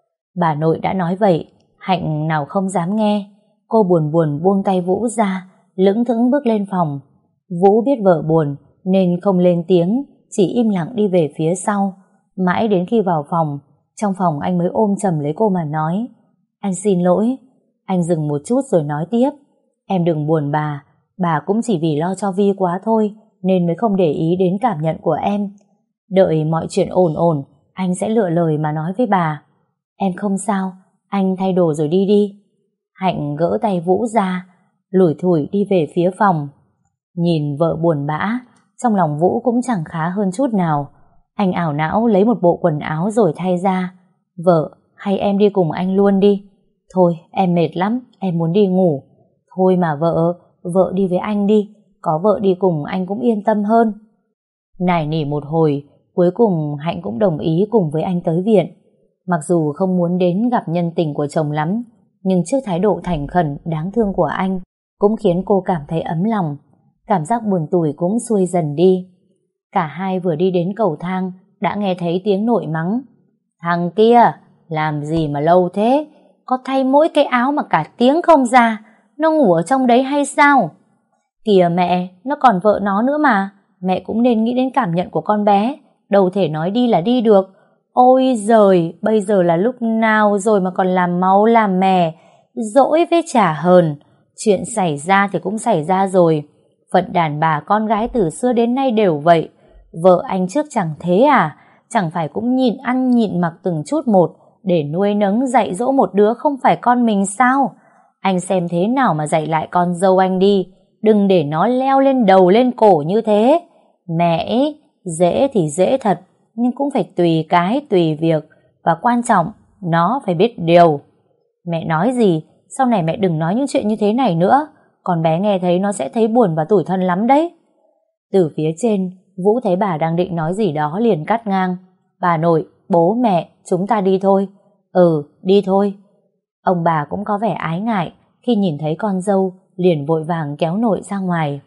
Bà nội đã nói vậy, Hạnh nào không dám nghe. Cô buồn buồn buông tay Vũ ra, lững thững bước lên phòng. Vũ biết vợ buồn nên không lên tiếng, chỉ im lặng đi về phía sau. Mãi đến khi vào phòng, trong phòng anh mới ôm chầm lấy cô mà nói: Anh xin lỗi. Anh dừng một chút rồi nói tiếp: Em đừng buồn bà, bà cũng chỉ vì lo cho Vi quá thôi nên mới không để ý đến cảm nhận của em. Đợi mọi chuyện ổn ổn, anh sẽ lựa lời mà nói với bà. Em không sao, anh thay đồ rồi đi đi. Hạnh gỡ tay Vũ ra, lủi thủi đi về phía phòng. Nhìn vợ buồn bã, trong lòng Vũ cũng chẳng khá hơn chút nào. Anh ảo não lấy một bộ quần áo rồi thay ra. Vợ, hay em đi cùng anh luôn đi. Thôi, em mệt lắm, em muốn đi ngủ. Thôi mà vợ, vợ đi với anh đi. Có vợ đi cùng anh cũng yên tâm hơn. Nài nỉ một hồi, cuối cùng Hạnh cũng đồng ý cùng với anh tới viện. Mặc dù không muốn đến gặp nhân tình của chồng lắm, nhưng trước thái độ thành khẩn, đáng thương của anh cũng khiến cô cảm thấy ấm lòng. Cảm giác buồn tủi cũng xuôi dần đi. Cả hai vừa đi đến cầu thang đã nghe thấy tiếng nội mắng: Thằng kia, làm gì mà lâu thế? Có thay mỗi cái áo mà cả tiếng không ra. Nó ngủ ở trong đấy hay sao? Kìa mẹ, nó còn vợ nó nữa mà. Mẹ cũng nên nghĩ đến cảm nhận của con bé. Đâu thể nói đi là đi được. Ôi giời, bây giờ là lúc nào rồi mà còn làm máu làm mè. Dỗi với chả hờn. Chuyện xảy ra thì cũng xảy ra rồi. Phận đàn bà con gái từ xưa đến nay đều vậy. Vợ anh trước chẳng thế à? Chẳng phải cũng nhịn ăn nhịn mặc từng chút một để nuôi nấng dạy dỗ một đứa không phải con mình sao? Anh xem thế nào mà dạy lại con dâu anh đi. Đừng để nó leo lên đầu lên cổ như thế. Mẹ ấy, dễ thì dễ thật, nhưng cũng phải tùy cái tùy việc. Và quan trọng, nó phải biết điều. Mẹ nói gì? Sau này mẹ đừng nói những chuyện như thế này nữa. Con bé nghe thấy nó sẽ thấy buồn và tủi thân lắm đấy. Từ phía trên, Vũ thấy bà đang định nói gì đó liền cắt ngang: Bà nội, bố mẹ, chúng ta đi thôi. Ừ, đi thôi. Ông bà cũng có vẻ ái ngại khi nhìn thấy con dâu, liền vội vàng kéo nội ra ngoài.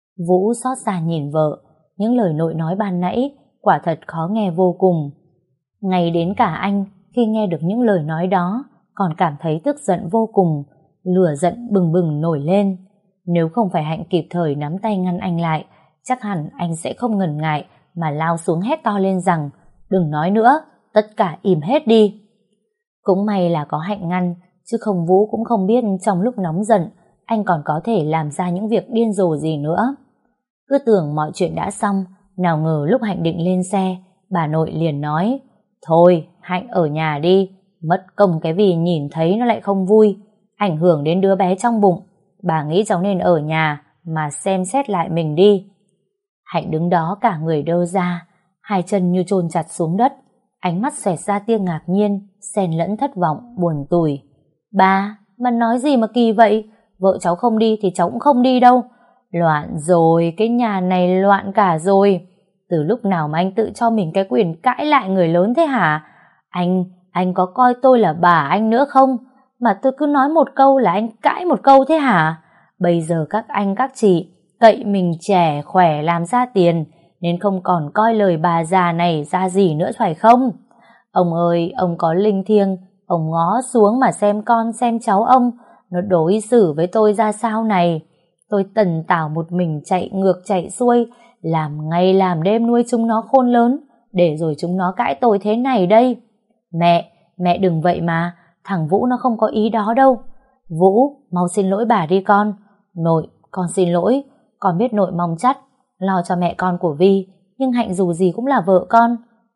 Vũ xót xa nhìn vợ, những lời nội nói ban nãy quả thật khó nghe vô cùng. Ngay đến cả anh, khi nghe được những lời nói đó, còn cảm thấy tức giận vô cùng, lửa giận bừng bừng nổi lên. Nếu không phải Hạnh kịp thời nắm tay ngăn anh lại, chắc hẳn anh sẽ không ngần ngại mà lao xuống hét to lên rằng: Đừng nói nữa, tất cả im hết đi. Cũng may là có Hạnh ngăn, chứ không Vũ cũng không biết trong lúc nóng giận anh còn có thể làm ra những việc điên rồ gì nữa. Cứ tưởng mọi chuyện đã xong, nào ngờ lúc Hạnh định lên xe, bà nội liền nói: Thôi, Hạnh ở nhà đi, mất công cái vì nhìn thấy nó lại không vui, ảnh hưởng đến đứa bé trong bụng. Bà nghĩ cháu nên ở nhà mà xem xét lại mình đi. Hạnh đứng đó cả người đơ ra, hai chân như chôn chặt xuống đất, ánh mắt xẹt ra tia ngạc nhiên, xen lẫn thất vọng, buồn tủi. Bà, bà nói gì mà kỳ vậy? Vợ cháu không đi thì cháu cũng không đi đâu. Loạn rồi, cái nhà này loạn cả rồi. Từ lúc nào mà anh tự cho mình cái quyền cãi lại người lớn thế hả? Anh, anh có coi tôi là bà anh nữa không? Mà tôi cứ nói một câu là anh cãi một câu thế hả? Bây giờ các anh các chị cậy mình trẻ khỏe làm ra tiền, nên không còn coi lời bà già này ra gì nữa phải không? Ông ơi, ông có linh thiêng, ông ngó xuống mà xem con xem cháu ông nó đối xử với tôi ra sao này. Tôi tần tảo một mình chạy ngược chạy xuôi, làm ngày làm đêm nuôi chúng nó khôn lớn, để rồi chúng nó cãi tôi thế này đây. Mẹ, mẹ đừng vậy mà, thằng Vũ nó không có ý đó đâu. Vũ, mau xin lỗi bà đi con. Nội, con xin lỗi, con biết nội mong chắt lo cho mẹ con của Vi, nhưng Hạnh dù gì cũng là vợ con.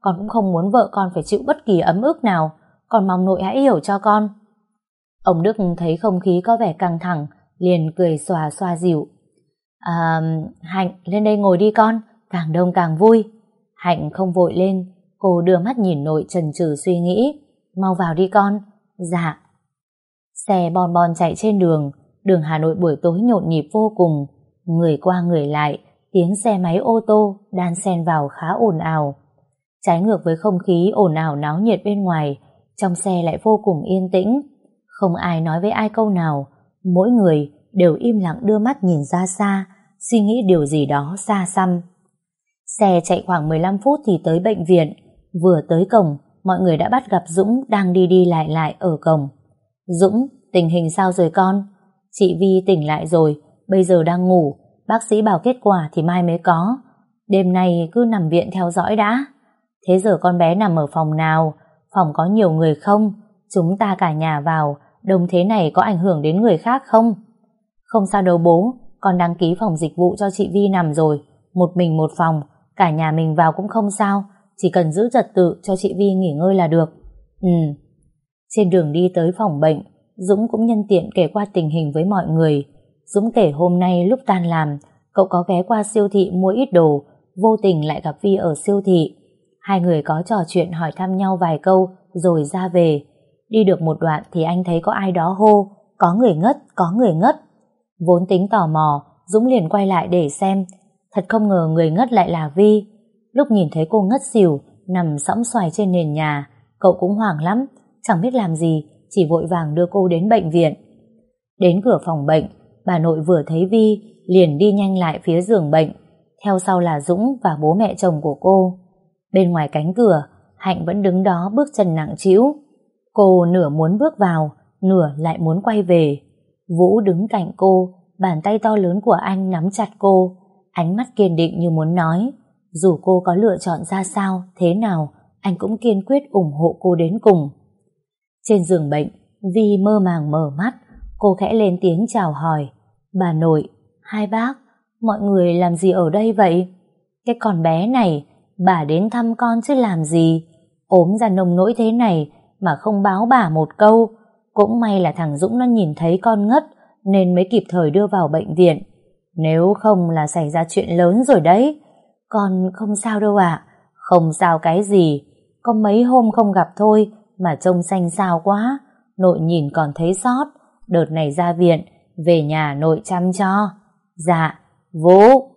Con cũng không muốn vợ con phải chịu bất kỳ ấm ức nào, con mong nội hãy hiểu cho con. Ông Đức thấy không khí có vẻ căng thẳng, liền cười xòa xoa dịu. À, Hạnh, lên đây ngồi đi con, càng đông càng vui. Hạnh không vội lên, cô đưa mắt nhìn nội chần chừ suy nghĩ. Mau vào đi con. Dạ. Xe bon bon chạy trên đường, đường Hà Nội buổi tối nhộn nhịp vô cùng, người qua người lại, tiếng xe máy ô tô đan xen vào khá ồn ào. Trái ngược với không khí ồn ào náo nhiệt bên ngoài, trong xe lại vô cùng yên tĩnh, không ai nói với ai câu nào, mỗi người đều im lặng đưa mắt nhìn ra xa, suy nghĩ điều gì đó xa xăm. Xe chạy khoảng mười lăm phút thì tới bệnh viện. Vừa tới cổng, mọi người đã bắt gặp Dũng đang đi đi lại lại ở cổng. Dũng, tình hình sao rồi con? Chị Vi tỉnh lại rồi, bây giờ đang ngủ, bác sĩ bảo kết quả thì mai mới có. Đêm nay cứ nằm viện theo dõi đã. Thế giờ con bé nằm ở phòng nào? Phòng có nhiều người không? Chúng ta cả nhà vào, đông thế này có ảnh hưởng đến người khác không? Không sao đâu bố, con đăng ký phòng dịch vụ cho chị Vi nằm rồi. Một mình một phòng, cả nhà mình vào cũng không sao, chỉ cần giữ trật tự cho chị Vi nghỉ ngơi là được. Ừ. Trên đường đi tới phòng bệnh, Dũng cũng nhân tiện kể qua tình hình với mọi người. Dũng kể hôm nay lúc tan làm, cậu có ghé qua siêu thị mua ít đồ, vô tình lại gặp Vi ở siêu thị. Hai người có trò chuyện hỏi thăm nhau vài câu rồi ra về. Đi được một đoạn thì anh thấy có ai đó hô, có người ngất, có người ngất. Vốn tính tò mò, Dũng liền quay lại để xem. Thật không ngờ người ngất lại là Vi. Lúc nhìn thấy cô ngất xỉu, nằm sõng xoài trên nền nhà, cậu cũng hoảng lắm, chẳng biết làm gì, chỉ vội vàng đưa cô đến bệnh viện. Đến cửa phòng bệnh, bà nội vừa thấy Vi, liền đi nhanh lại phía giường bệnh, theo sau là Dũng và bố mẹ chồng của cô. Bên ngoài cánh cửa, Hạnh vẫn đứng đó bước chân nặng trĩu. Cô nửa muốn bước vào, nửa lại muốn quay về. Vũ đứng cạnh cô, bàn tay to lớn của anh nắm chặt cô, ánh mắt kiên định như muốn nói, dù cô có lựa chọn ra sao, thế nào, anh cũng kiên quyết ủng hộ cô đến cùng. Trên giường bệnh, Vi mơ màng mở mắt, cô khẽ lên tiếng chào hỏi. Bà nội, hai bác, mọi người làm gì ở đây vậy? Cái con bé này, bà đến thăm con chứ làm gì? Ốm ra nông nỗi thế này mà không báo bà một câu. Cũng may là thằng Dũng nó nhìn thấy con ngất nên mới kịp thời đưa vào bệnh viện. Nếu không là xảy ra chuyện lớn rồi đấy. Con không sao đâu ạ. Không sao cái gì, có mấy hôm không gặp thôi mà trông xanh xao quá. Nội nhìn còn thấy sót. Đợt này ra viện, về nhà nội chăm cho. Dạ. Vũ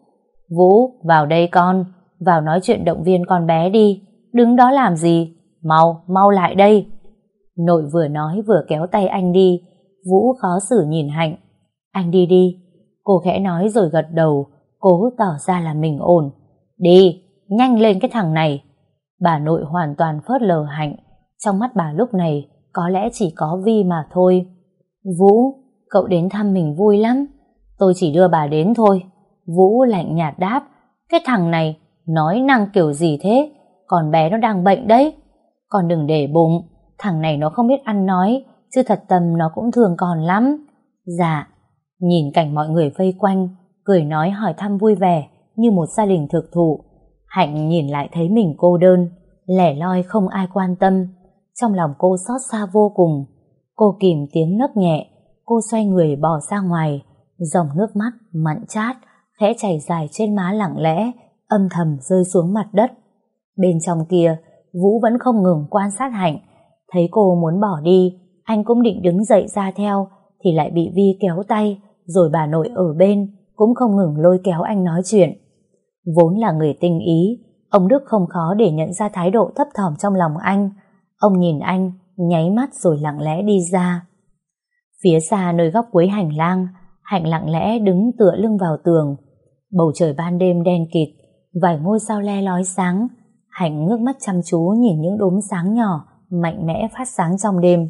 Vũ, vào đây con. Vào nói chuyện động viên con bé đi. Đứng đó làm gì? Mau, mau lại đây. Nội vừa nói vừa kéo tay anh đi. Vũ khó xử nhìn Hạnh. Anh đi đi. Cô khẽ nói rồi gật đầu, cố tỏ ra là mình ổn. Đi, nhanh lên cái thằng này. Bà nội hoàn toàn phớt lờ Hạnh. Trong mắt bà lúc này có lẽ chỉ có Vi mà thôi. Vũ, cậu đến thăm mình vui lắm. Tôi chỉ đưa bà đến thôi. Vũ lạnh nhạt đáp. Cái thằng này nói năng kiểu gì thế? Con bé nó đang bệnh đấy. Con đừng để bụng, thằng này nó không biết ăn nói, chứ thật tâm nó cũng thương con lắm. Dạ. Nhìn cảnh mọi người vây quanh, cười nói hỏi thăm vui vẻ như một gia đình thực thụ, Hạnh nhìn lại thấy mình cô đơn, lẻ loi không ai quan tâm. Trong lòng cô xót xa vô cùng. Cô kìm tiếng nấc nhẹ, cô xoay người bỏ ra ngoài, dòng nước mắt mặn chát khẽ chảy dài trên má lặng lẽ, âm thầm rơi xuống mặt đất. Bên trong kia, Vũ vẫn không ngừng quan sát Hạnh. Thấy cô muốn bỏ đi, anh cũng định đứng dậy ra theo, thì lại bị Vi kéo tay, rồi bà nội ở bên cũng không ngừng lôi kéo anh nói chuyện. Vốn là người tinh ý, ông Đức không khó để nhận ra thái độ thấp thỏm trong lòng anh. Ông nhìn anh, nháy mắt rồi lặng lẽ đi ra. Phía xa nơi góc cuối hành lang, Hạnh lặng lẽ đứng tựa lưng vào tường. Bầu trời ban đêm đen kịt, vài ngôi sao le lói sáng. Hạnh ngước mắt chăm chú nhìn những đốm sáng nhỏ mạnh mẽ phát sáng trong đêm.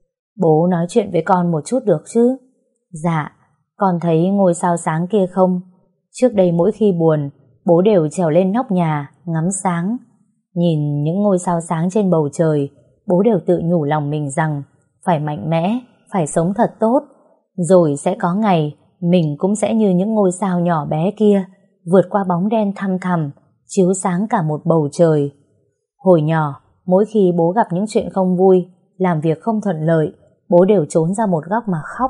Bố nói chuyện với con một chút được chứ? Dạ. Con thấy ngôi sao sáng kia không? Trước đây mỗi khi buồn, bố đều trèo lên nóc nhà ngắm sáng. Nhìn những ngôi sao sáng trên bầu trời, bố đều tự nhủ lòng mình rằng phải mạnh mẽ, phải sống thật tốt, rồi sẽ có ngày mình cũng sẽ như những ngôi sao nhỏ bé kia, vượt qua bóng đen thăm thẳm, chiếu sáng cả một bầu trời. Hồi nhỏ, mỗi khi bố gặp những chuyện không vui, làm việc không thuận lợi, bố đều trốn ra một góc mà khóc.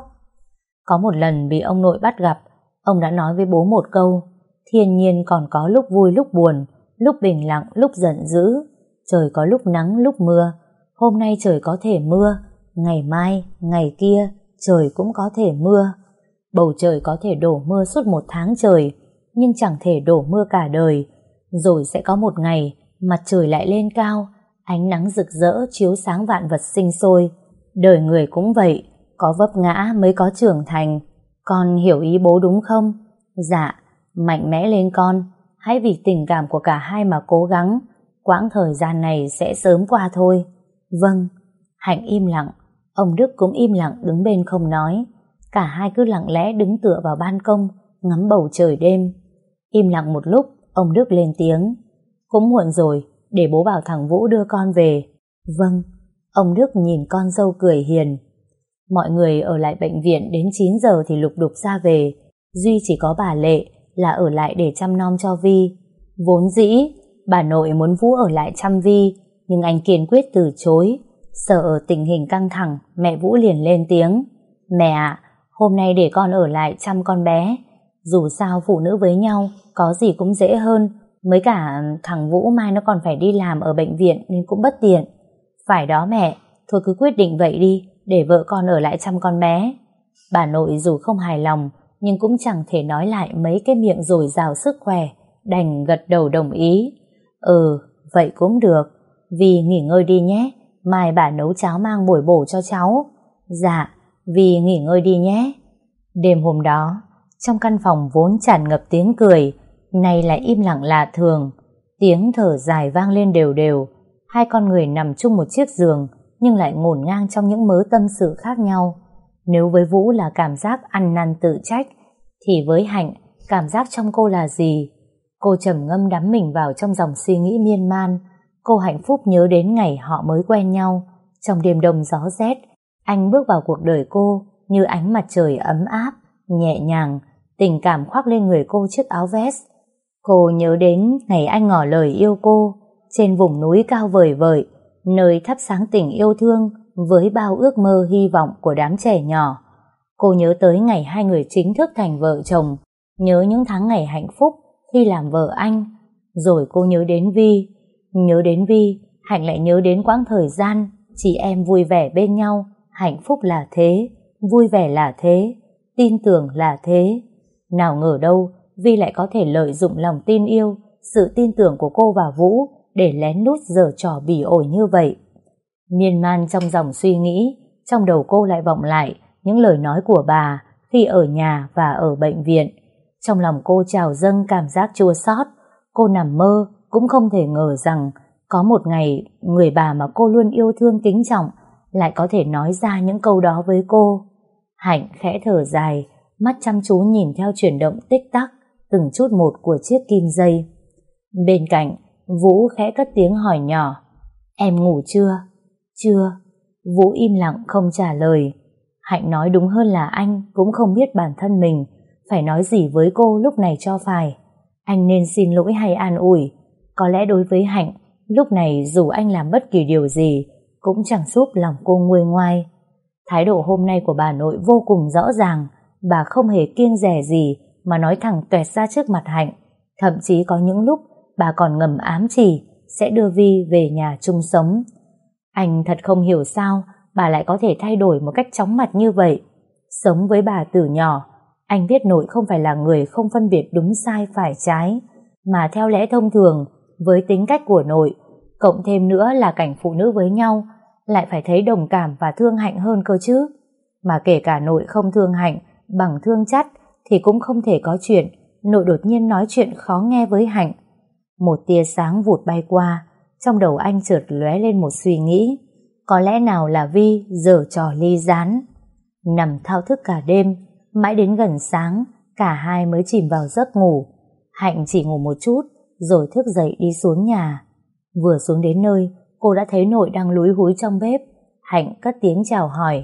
Có một lần bị ông nội bắt gặp, ông đã nói với bố một câu: thiên nhiên còn có lúc vui lúc buồn, lúc bình lặng lúc giận dữ, trời có lúc nắng lúc mưa, hôm nay trời có thể mưa, ngày mai, ngày kia trời cũng có thể mưa. Bầu trời có thể đổ mưa suốt một tháng trời, nhưng chẳng thể đổ mưa cả đời. Rồi sẽ có một ngày mặt trời lại lên cao, ánh nắng rực rỡ chiếu sáng vạn vật sinh sôi. Đời người cũng vậy, có vấp ngã mới có trưởng thành. Con hiểu ý bố đúng không? Dạ, mạnh mẽ lên con, hãy vì tình cảm của cả hai mà cố gắng, quãng thời gian này sẽ sớm qua thôi. Vâng. Hạnh im lặng, ông Đức cũng im lặng đứng bên không nói. Cả hai cứ lặng lẽ đứng tựa vào ban công, ngắm bầu trời đêm. Im lặng một lúc, ông Đức lên tiếng: cũng muộn rồi, để bố bảo thằng Vũ đưa con về. Vâng. Ông Đức nhìn con dâu cười hiền. Mọi người ở lại bệnh viện đến chín giờ thì lục đục ra về. Duy chỉ có bà Lệ là ở lại để chăm nom cho Vi. Vốn dĩ bà nội muốn Vũ ở lại chăm Vi, nhưng anh kiên quyết từ chối. Sợ tình hình căng thẳng, mẹ Vũ liền lên tiếng: mẹ ạ, hôm nay để con ở lại chăm con bé. Dù sao phụ nữ với nhau có gì cũng dễ hơn. Mới cả thằng Vũ mai nó còn phải đi làm ở bệnh viện nên cũng bất tiện. Phải đó mẹ, thôi cứ quyết định vậy đi, để vợ con ở lại chăm con bé. Bà nội dù không hài lòng, nhưng cũng chẳng thể nói lại mấy cái miệng dồi dào sức khỏe, đành gật đầu đồng ý. Ừ, vậy cũng được. Vi nghỉ ngơi đi nhé, mai bà nấu cháo mang bổi bổ cho cháu. Dạ, Vi nghỉ ngơi đi nhé. Đêm hôm đó, trong căn phòng vốn tràn ngập tiếng cười, nay lại im lặng lạ thường. Tiếng thở dài vang lên đều đều. Hai con người nằm chung một chiếc giường, nhưng lại ngổn ngang trong những mớ tâm sự khác nhau. Nếu với Vũ là cảm giác ăn năn tự trách, thì với Hạnh, cảm giác trong cô là gì? Cô trầm ngâm đắm mình vào trong dòng suy nghĩ miên man. Cô hạnh phúc nhớ đến ngày họ mới quen nhau. Trong đêm đông gió rét, anh bước vào cuộc đời cô như ánh mặt trời ấm áp, nhẹ nhàng, tình cảm khoác lên người cô chiếc áo vest. Cô nhớ đến ngày anh ngỏ lời yêu cô trên vùng núi cao vời vợi, nơi thắp sáng tình yêu thương với bao ước mơ hy vọng của đám trẻ nhỏ. Cô nhớ tới ngày hai người chính thức thành vợ chồng, nhớ những tháng ngày hạnh phúc khi làm vợ anh. Rồi cô nhớ đến Vi. Nhớ đến Vi, Hạnh lại nhớ đến quãng thời gian chị em vui vẻ bên nhau. Hạnh phúc là thế, vui vẻ là thế, tin tưởng là thế. Nào ngờ đâu Vi lại có thể lợi dụng lòng tin yêu, sự tin tưởng của cô và Vũ để lén lút giở trò bỉ ổi như vậy. Miên man trong dòng suy nghĩ, trong đầu cô lại vọng lại những lời nói của bà khi ở nhà và ở bệnh viện. Trong lòng cô trào dâng cảm giác chua xót. Cô nằm mơ cũng không thể ngờ rằng có một ngày người bà mà cô luôn yêu thương kính trọng lại có thể nói ra những câu đó với cô. Hạnh khẽ thở dài, mắt chăm chú nhìn theo chuyển động tích tắc từng chút một của chiếc kim dây. Bên cạnh, Vũ khẽ cất tiếng hỏi nhỏ: em ngủ chưa? Chưa. Vũ im lặng không trả lời. Hạnh nói đúng hơn là anh cũng không biết bản thân mình phải nói gì với cô lúc này cho phải. Anh nên xin lỗi hay an ủi? Có lẽ đối với Hạnh, lúc này dù anh làm bất kỳ điều gì cũng chẳng giúp lòng cô nguôi ngoai. Thái độ hôm nay của bà nội vô cùng rõ ràng. Bà không hề kiêng dè gì mà nói thẳng toẹt ra trước mặt Hạnh. Thậm chí có những lúc bà còn ngầm ám chỉ sẽ đưa Vi về nhà chung sống. Anh thật không hiểu sao bà lại có thể thay đổi một cách chóng mặt như vậy. Sống với bà từ nhỏ, anh biết nội không phải là người không phân biệt đúng sai phải trái, mà theo lẽ thông thường với tính cách của nội, cộng thêm nữa là cảnh phụ nữ với nhau, lại phải thấy đồng cảm và thương Hạnh hơn cơ chứ. Mà kể cả nội không thương Hạnh bằng thương chắt thì cũng không thể có chuyện nội đột nhiên nói chuyện khó nghe với Hạnh. Một tia sáng vụt bay qua, trong đầu anh chợt lóe lên một suy nghĩ. Có lẽ nào là Vi giở trò ly gián. Nằm thao thức cả đêm, mãi đến gần sáng cả hai mới chìm vào giấc ngủ. Hạnh chỉ ngủ một chút rồi thức dậy đi xuống nhà. Vừa xuống đến nơi, cô đã thấy nội đang lúi húi trong bếp. Hạnh cất tiếng chào hỏi: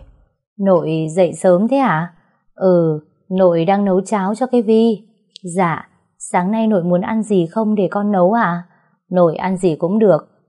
nội dậy sớm thế hả? Ừ, nội đang nấu cháo cho cái Vi. Dạ, sáng nay nội muốn ăn gì không để con nấu à? Nội ăn gì cũng được,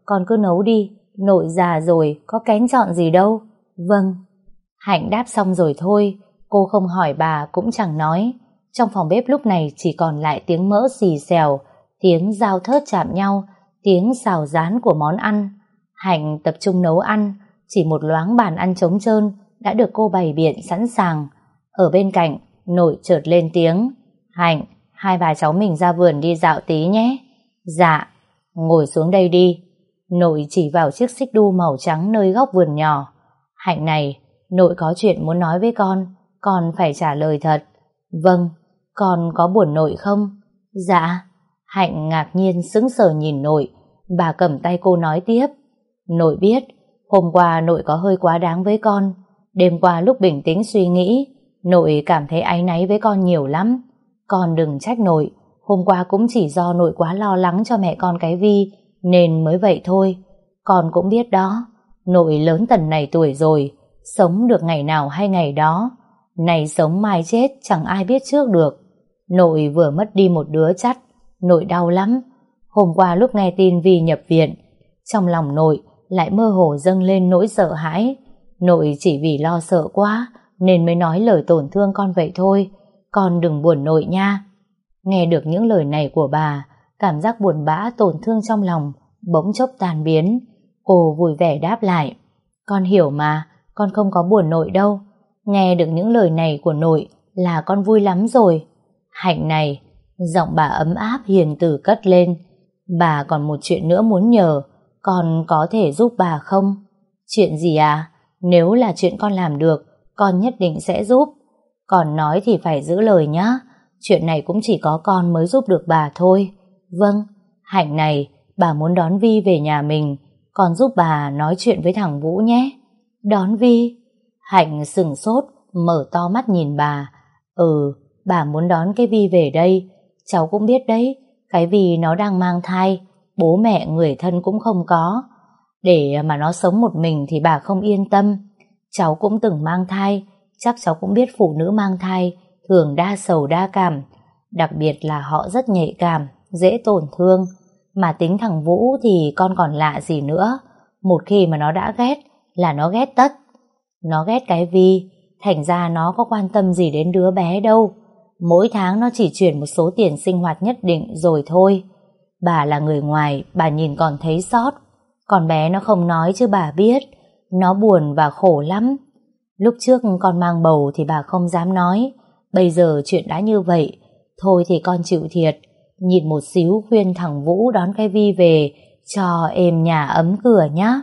con cứ nấu đi, nội già rồi, có kén chọn gì đâu. Vâng. Hạnh đáp xong rồi thôi, cô không hỏi bà cũng chẳng nói. Trong phòng bếp lúc này chỉ còn lại tiếng mỡ xì xèo, tiếng dao thớt chạm nhau, tiếng xào rán của món ăn. Hạnh tập trung nấu ăn, chỉ một loáng bàn ăn trống trơn đã được cô bày biện sẵn sàng. Ở bên cạnh, nội chợt lên tiếng. Hạnh, hai bà cháu mình ra vườn đi dạo tí nhé. Dạ. Ngồi xuống đây đi. Nội chỉ vào chiếc xích đu màu trắng nơi góc vườn nhỏ. Hạnh này, nội có chuyện muốn nói với con, con phải trả lời thật. Vâng. Con có buồn nội không? Dạ. Hạnh ngạc nhiên sững sờ nhìn nội. Bà cầm tay cô nói tiếp. Nội biết, hôm qua nội có hơi quá đáng với con. Đêm qua lúc bình tĩnh suy nghĩ, nội cảm thấy áy náy với con nhiều lắm. Con đừng trách nội, hôm qua cũng chỉ do nội quá lo lắng cho mẹ con cái Vi, nên mới vậy thôi. Con cũng biết đó, nội lớn tần này tuổi rồi, sống được ngày nào hay ngày đó. Này sống mai chết chẳng ai biết trước được. Nội vừa mất đi một đứa chắt, nội đau lắm. Hôm qua lúc nghe tin Vi nhập viện, trong lòng nội lại mơ hồ dâng lên nỗi sợ hãi. Nội chỉ vì lo sợ quá nên mới nói lời tổn thương con vậy thôi. Con đừng buồn nội nha. Nghe được những lời này của bà, cảm giác buồn bã tổn thương trong lòng bỗng chốc tan biến. Cô vui vẻ đáp lại. Con hiểu mà, con không có buồn nội đâu. Nghe được những lời này của nội là con vui lắm rồi. Hạnh này, giọng bà ấm áp hiền từ cất lên. Bà còn một chuyện nữa muốn nhờ, con có thể giúp bà không? Chuyện gì à? Nếu là chuyện con làm được, con nhất định sẽ giúp. Còn nói thì phải giữ lời nhá. Chuyện này cũng chỉ có con mới giúp được bà thôi. Vâng. Hạnh này, bà muốn đón Vi về nhà mình, con giúp bà nói chuyện với thằng Vũ nhé. Đón Vi? Hạnh sừng sốt, mở to mắt nhìn bà. Ừ, bà muốn đón cái Vi về đây. Cháu cũng biết đấy, cái Vi nó đang mang thai, bố mẹ người thân cũng không có. Để mà nó sống một mình thì bà không yên tâm. Cháu cũng từng mang thai, chắc cháu cũng biết phụ nữ mang thai thường đa sầu đa cảm, đặc biệt là họ rất nhạy cảm, dễ tổn thương. Mà tính thằng Vũ thì con còn lạ gì nữa. Một khi mà nó đã ghét là nó ghét tất. Nó ghét cái Vi, thành ra nó có quan tâm gì đến đứa bé đâu. Mỗi tháng nó chỉ chuyển một số tiền sinh hoạt nhất định rồi thôi. Bà là người ngoài, bà nhìn còn thấy xót. Còn bé nó không nói chứ bà biết. Nó buồn và khổ lắm. Lúc trước con mang bầu thì bà không dám nói. Bây giờ chuyện đã như vậy, thôi thì con chịu thiệt. Nhịn một xíu khuyên thằng Vũ đón cái Vi về, cho êm nhà ấm cửa nhá.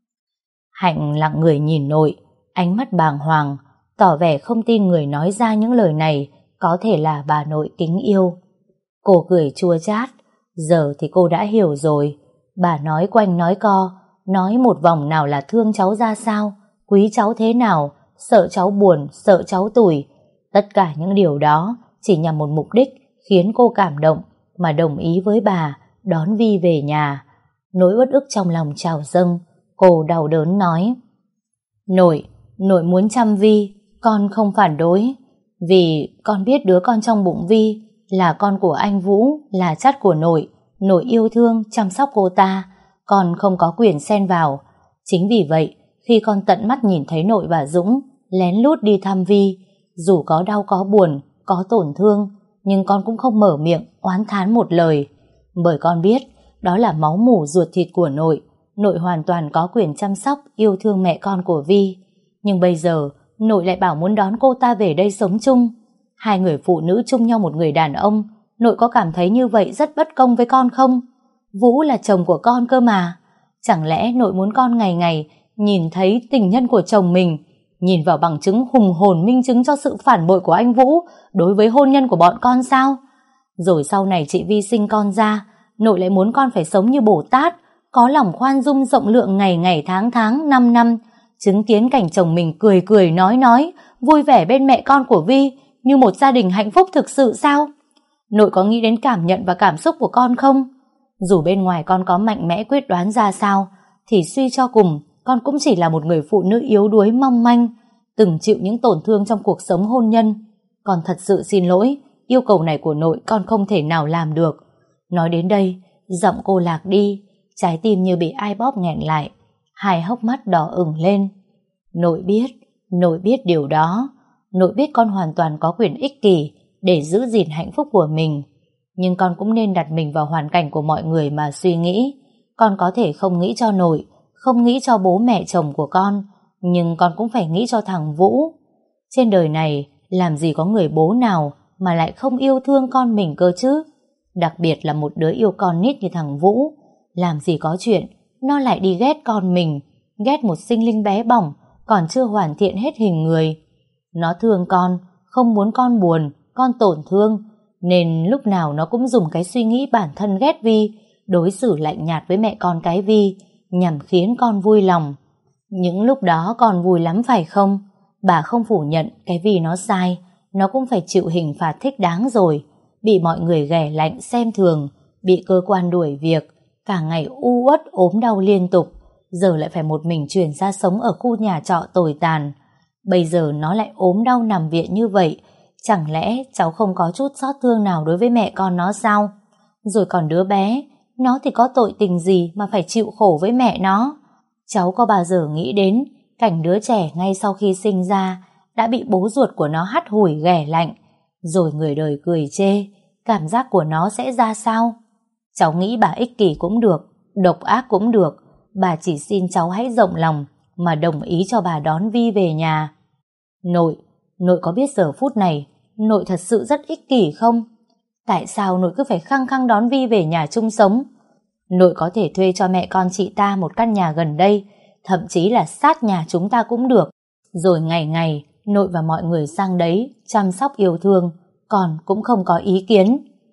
Hạnh lặng người nhìn nội, ánh mắt bàng hoàng, tỏ vẻ không tin người nói ra những lời này có thể là bà nội kính yêu. Cô cười chua chát. Giờ thì cô đã hiểu rồi. Bà nói quanh nói co, nói một vòng nào là thương cháu ra sao, quý cháu thế nào, sợ cháu buồn, sợ cháu tủi. Tất cả những điều đó chỉ nhằm một mục đích khiến cô cảm động mà đồng ý với bà đón Vi về nhà. Nỗi uất ức trong lòng trào dâng, cô đau đớn nói. Nội, nội muốn chăm Vi, con không phản đối. Vì con biết đứa con trong bụng Vi là con của anh Vũ, là chắt của nội. Nội yêu thương, chăm sóc cô ta, con không có quyền xen vào. Chính vì vậy, khi con tận mắt nhìn thấy nội và Dũng lén lút đi thăm Vi, dù có đau có buồn, có tổn thương, nhưng con cũng không mở miệng oán thán một lời. Bởi con biết, đó là máu mủ ruột thịt của nội. Nội hoàn toàn có quyền chăm sóc, yêu thương mẹ con của Vi. Nhưng bây giờ, nội lại bảo muốn đón cô ta về đây sống chung. Hai người phụ nữ chung nhau một người đàn ông. Nội có cảm thấy như vậy rất bất công với con không? Vũ là chồng của con cơ mà. Chẳng lẽ nội muốn con ngày ngày nhìn thấy tình nhân của chồng mình, nhìn vào bằng chứng hùng hồn minh chứng cho sự phản bội của anh Vũ đối với hôn nhân của bọn con sao? Rồi sau này chị Vi sinh con ra, nội lại muốn con phải sống như Bồ Tát, có lòng khoan dung rộng lượng ngày ngày tháng tháng, năm năm, chứng kiến cảnh chồng mình cười cười nói nói, vui vẻ bên mẹ con của Vi như một gia đình hạnh phúc thực sự sao? Nội có nghĩ đến cảm nhận và cảm xúc của con không? Dù bên ngoài con có mạnh mẽ quyết đoán ra sao, thì suy cho cùng, con cũng chỉ là một người phụ nữ yếu đuối mong manh, từng chịu những tổn thương trong cuộc sống hôn nhân. Con thật sự xin lỗi, yêu cầu này của nội con không thể nào làm được. Nói đến đây, giọng cô lạc đi, Trái tim như bị ai bóp nghẹn lại, hai hốc mắt đỏ ửng lên. Nội biết, nội biết điều đó. Nội biết con hoàn toàn có quyền ích kỷ để giữ gìn hạnh phúc của mình. Nhưng con cũng nên đặt mình vào hoàn cảnh của mọi người mà suy nghĩ. Con có thể không nghĩ cho nội, không nghĩ cho bố mẹ chồng của con, nhưng con cũng phải nghĩ cho thằng Vũ. Trên đời này, làm gì có người bố nào mà lại không yêu thương con mình cơ chứ. Đặc biệt là một đứa yêu con nít như thằng Vũ. Làm gì có chuyện nó lại đi ghét con mình, ghét một sinh linh bé bỏng còn chưa hoàn thiện hết hình người. Nó thương con, không muốn con buồn, con tổn thương, nên lúc nào nó cũng dùng cái suy nghĩ bản thân ghét Vi, đối xử lạnh nhạt với mẹ con cái Vi, nhằm khiến con vui lòng. Những lúc đó con vui lắm phải không? Bà không phủ nhận cái Vi nó sai, nó cũng phải chịu hình phạt thích đáng rồi. Bị mọi người ghẻ lạnh xem thường, bị cơ quan đuổi việc, cả ngày u uất ốm đau liên tục, giờ lại phải một mình chuyển ra sống ở khu nhà trọ tồi tàn. Bây giờ nó lại ốm đau nằm viện như vậy, chẳng lẽ cháu không có chút xót thương nào đối với mẹ con nó sao? Rồi còn đứa bé, nó thì có tội tình gì mà phải chịu khổ với mẹ nó? Cháu có bao giờ nghĩ đến cảnh đứa trẻ ngay sau khi sinh ra đã bị bố ruột của nó hắt hủi ghẻ lạnh, rồi người đời cười chê, cảm giác của nó sẽ ra sao? Cháu nghĩ bà ích kỷ cũng được, độc ác cũng được, bà chỉ xin cháu hãy rộng lòng mà đồng ý cho bà đón Vi về nhà. Nội, nội có biết giờ phút này nội thật sự rất ích kỷ không? Tại sao nội cứ phải khăng khăng đón Vi về nhà chung sống? Nội có thể thuê cho mẹ con chị ta một căn nhà gần đây, thậm chí là sát nhà chúng ta cũng được. Rồi ngày ngày nội và mọi người sang đấy chăm sóc yêu thương, con cũng không có ý kiến.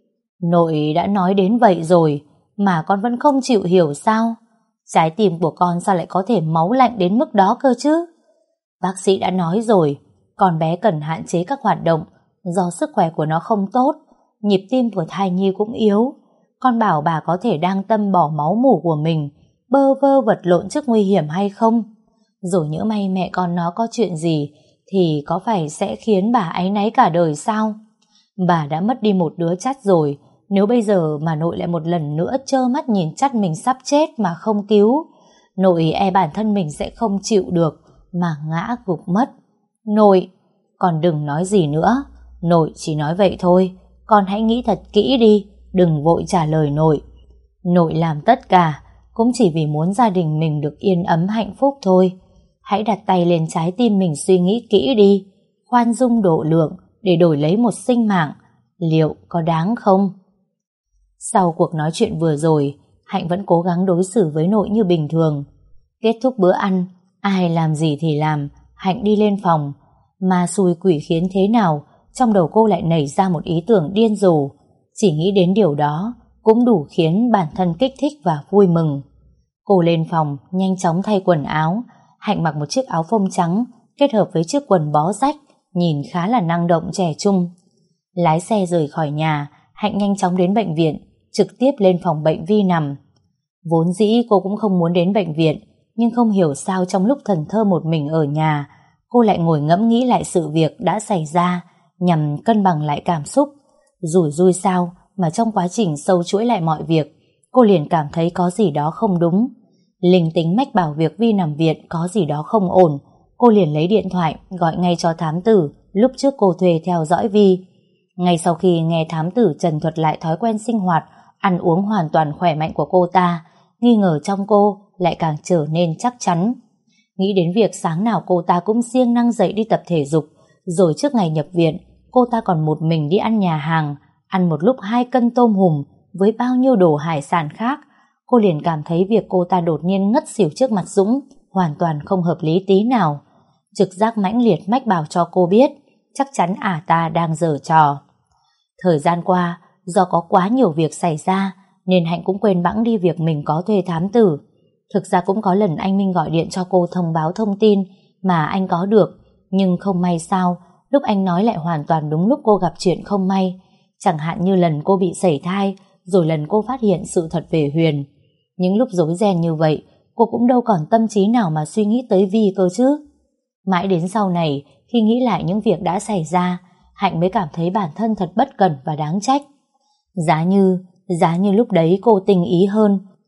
Nội đã nói đến vậy rồi mà con vẫn không chịu hiểu sao? Trái tim của con sao lại có thể máu lạnh đến mức đó cơ chứ? Bác sĩ đã nói rồi, con bé cần hạn chế các hoạt động do sức khỏe của nó không tốt, nhịp tim của thai nhi cũng yếu. Con bảo bà có thể đang tâm bỏ máu mủ của mình, bơ vơ vật lộn trước nguy hiểm hay không? Rồi nhỡ may mẹ con nó có chuyện gì thì có phải sẽ khiến bà áy náy cả đời sao? Bà đã mất đi một đứa chắt rồi, nếu bây giờ mà nội lại một lần nữa trơ mắt nhìn chắt mình sắp chết mà không cứu, nội e bản thân mình sẽ không chịu được mà ngã gục mất. Nội, con đừng nói gì nữa, nội chỉ nói vậy thôi, con hãy nghĩ thật kỹ đi, đừng vội trả lời nội. Nội làm tất cả cũng chỉ vì muốn gia đình mình được yên ấm hạnh phúc thôi. Hãy đặt tay lên trái tim mình suy nghĩ kỹ đi, khoan dung độ lượng để đổi lấy một sinh mạng, liệu có đáng không? Sau cuộc nói chuyện vừa rồi, Hạnh vẫn cố gắng đối xử với nội như bình thường. Kết thúc bữa ăn, ai làm gì thì làm, Hạnh đi lên phòng. Mà xui quỷ khiến thế nào, trong đầu cô lại nảy ra một ý tưởng điên rồ. Chỉ nghĩ đến điều đó cũng đủ khiến bản thân kích thích và vui mừng. Cô lên phòng, nhanh chóng thay quần áo. Hạnh mặc một chiếc áo phông trắng kết hợp với chiếc quần bó rách, nhìn khá là năng động trẻ trung. Lái xe rời khỏi nhà, Hạnh nhanh chóng đến bệnh viện, trực tiếp lên phòng bệnh Vi nằm. Vốn dĩ cô cũng không muốn đến bệnh viện, nhưng không hiểu sao trong lúc thần thơ một mình ở nhà, cô lại ngồi ngẫm nghĩ lại sự việc đã xảy ra, nhằm cân bằng lại cảm xúc. Rủi rui sao mà trong quá trình sâu chuỗi lại mọi việc, cô liền cảm thấy có gì đó không đúng. Linh tính mách bảo việc Vi nằm viện có gì đó không ổn. Cô liền lấy điện thoại gọi ngay cho thám tử lúc trước cô thuê theo dõi Vi. Ngay sau khi nghe thám tử trần thuật lại thói quen sinh hoạt, ăn uống hoàn toàn khỏe mạnh của cô ta, nghi ngờ trong cô lại càng trở nên chắc chắn. Nghĩ đến việc sáng nào cô ta cũng siêng năng dậy đi tập thể dục, rồi trước ngày nhập viện cô ta còn một mình đi ăn nhà hàng, ăn một lúc hai cân tôm hùm với bao nhiêu đồ hải sản khác. Cô liền cảm thấy việc cô ta đột nhiên ngất xỉu trước mặt Dũng hoàn toàn không hợp lý tí nào. Trực giác mãnh liệt mách bảo cho cô biết chắc chắn ả ta đang giở trò. Thời gian qua, do có quá nhiều việc xảy ra nên Hạnh cũng quên bẵng đi việc mình có thuê thám tử. Thực ra cũng có lần anh Minh gọi điện cho cô thông báo thông tin mà anh có được, nhưng không may sao lúc anh nói lại hoàn toàn đúng lúc cô gặp chuyện không may. Chẳng hạn như lần cô bị sẩy thai, rồi lần cô phát hiện sự thật về Huyền. Những lúc rối ren như vậy, cô cũng đâu còn tâm trí nào mà suy nghĩ tới Vi cơ chứ. Mãi đến sau này, khi nghĩ lại những việc đã xảy ra, Hạnh mới cảm thấy bản thân thật bất cẩn và đáng trách. Giá như, giá như lúc đấy cô tình ý hơn,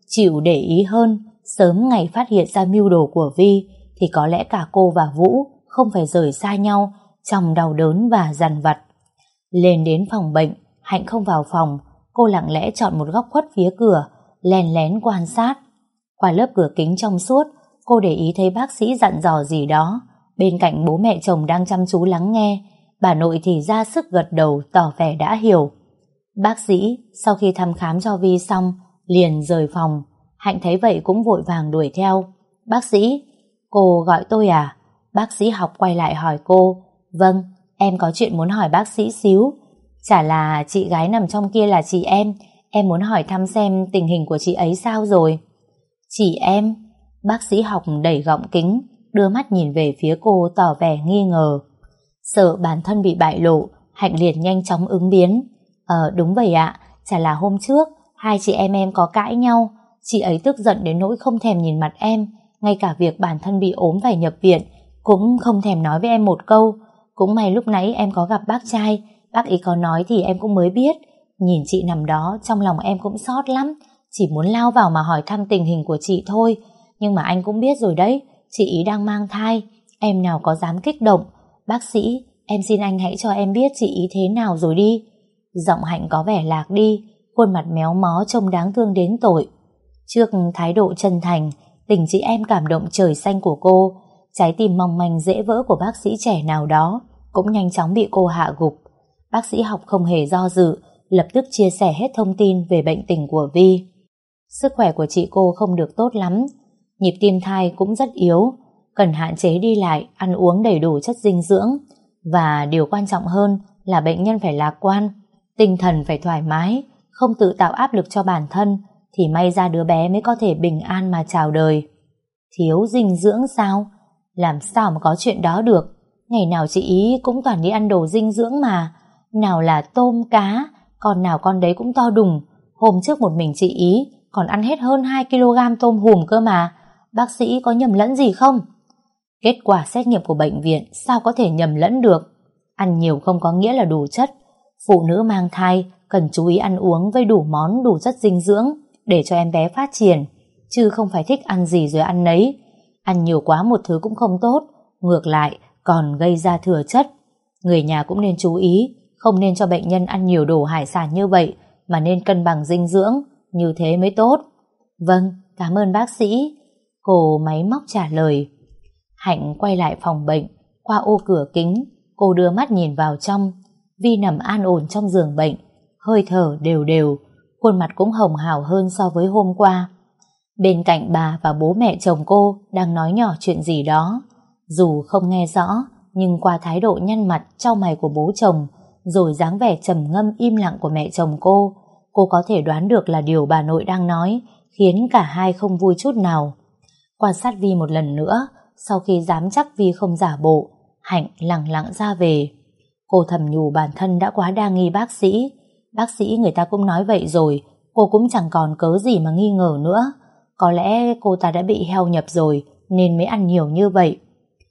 chịu để ý hơn, sớm ngày phát hiện ra mưu đồ của Vi, thì có lẽ cả cô và Vũ không phải rời xa nhau trong đau đớn và dằn vặt. Lên đến phòng bệnh, Hạnh không vào phòng, cô lặng lẽ chọn một góc khuất phía cửa, lén lén quan sát. Qua lớp cửa kính trong suốt, cô để ý thấy bác sĩ dặn dò gì đó. Bên cạnh bố mẹ chồng đang chăm chú lắng nghe, bà nội thì ra sức gật đầu tỏ vẻ đã hiểu. Bác sĩ sau khi thăm khám cho Vi xong liền rời phòng. Hạnh thấy vậy cũng vội vàng đuổi theo. Bác sĩ, cô gọi tôi à? Bác sĩ Học quay lại hỏi cô. Vâng, em có chuyện muốn hỏi bác sĩ xíu. Chả là chị gái nằm trong kia là chị em, em muốn hỏi thăm xem tình hình của chị ấy sao rồi. Chị em? Bác sĩ Học đẩy gọng kính, đưa mắt nhìn về phía cô tỏ vẻ nghi ngờ. Sợ bản thân bị bại lộ, Hạnh liền nhanh chóng ứng biến. Ờ đúng vậy ạ, chả là hôm trước hai chị em em có cãi nhau, chị ấy tức giận đến nỗi không thèm nhìn mặt em, ngay cả việc bản thân bị ốm phải nhập viện cũng không thèm nói với em một câu. Cũng may lúc nãy em có gặp bác trai, bác ấy có nói thì em cũng mới biết. Nhìn chị nằm đó trong lòng em cũng xót lắm, chỉ muốn lao vào mà hỏi thăm tình hình của chị thôi. Nhưng mà anh cũng biết rồi đấy, chị ý đang mang thai, em nào có dám kích động. Bác sĩ, em xin anh hãy cho em biết chị ý thế nào rồi đi. Giọng Hạnh có vẻ lạc đi, khuôn mặt méo mó trông đáng thương đến tội. Trước thái độ chân thành, tình chị em cảm động trời xanh của cô, trái tim mong manh dễ vỡ của bác sĩ trẻ nào đó cũng nhanh chóng bị cô hạ gục. Bác sĩ Học không hề do dự, lập tức chia sẻ hết thông tin về bệnh tình của Vi. Sức khỏe của chị cô không được tốt lắm, nhịp tim thai cũng rất yếu, cần hạn chế đi lại, ăn uống đầy đủ chất dinh dưỡng, và điều quan trọng hơn là bệnh nhân phải lạc quan, tinh thần phải thoải mái, không tự tạo áp lực cho bản thân, thì may ra đứa bé mới có thể bình an mà chào đời. Thiếu dinh dưỡng sao? Làm sao mà có chuyện đó được? Ngày nào chị ý cũng toàn đi ăn đồ dinh dưỡng mà, nào là tôm cá, con nào con đấy cũng to đùng. Hôm trước một mình chị ý còn ăn hết hơn hai ki lô gam tôm hùm cơ mà. Bác sĩ có nhầm lẫn gì không? Kết quả xét nghiệm của bệnh viện sao có thể nhầm lẫn được? Ăn nhiều không có nghĩa là đủ chất. Phụ nữ mang thai cần chú ý ăn uống với đủ món đủ chất dinh dưỡng để cho em bé phát triển, chứ không phải thích ăn gì rồi ăn nấy. Ăn nhiều quá một thứ cũng không tốt, ngược lại còn gây ra thừa chất. Người nhà cũng nên chú ý, không nên cho bệnh nhân ăn nhiều đồ hải sản như vậy, mà nên cân bằng dinh dưỡng, như thế mới tốt. Vâng, cảm ơn bác sĩ. Cô máy móc trả lời. Hạnh quay lại phòng bệnh, qua ô cửa kính, cô đưa mắt nhìn vào trong. Vi nằm an ổn trong giường bệnh, hơi thở đều đều, khuôn mặt cũng hồng hào hơn so với hôm qua. Bên cạnh bà và bố mẹ chồng cô đang nói nhỏ chuyện gì đó. Dù không nghe rõ, nhưng qua thái độ nhăn mặt trao mày của bố chồng, rồi dáng vẻ trầm ngâm im lặng của mẹ chồng cô, cô có thể đoán được là điều bà nội đang nói, khiến cả hai không vui chút nào. Quan sát Vi một lần nữa, sau khi dám chắc Vi không giả bộ, Hạnh lặng lặng ra về. Cô thầm nhủ bản thân đã quá đa nghi bác sĩ. Bác sĩ người ta cũng nói vậy rồi, cô cũng chẳng còn cớ gì mà nghi ngờ nữa. Có lẽ cô ta đã bị heo nhập rồi nên mới ăn nhiều như vậy.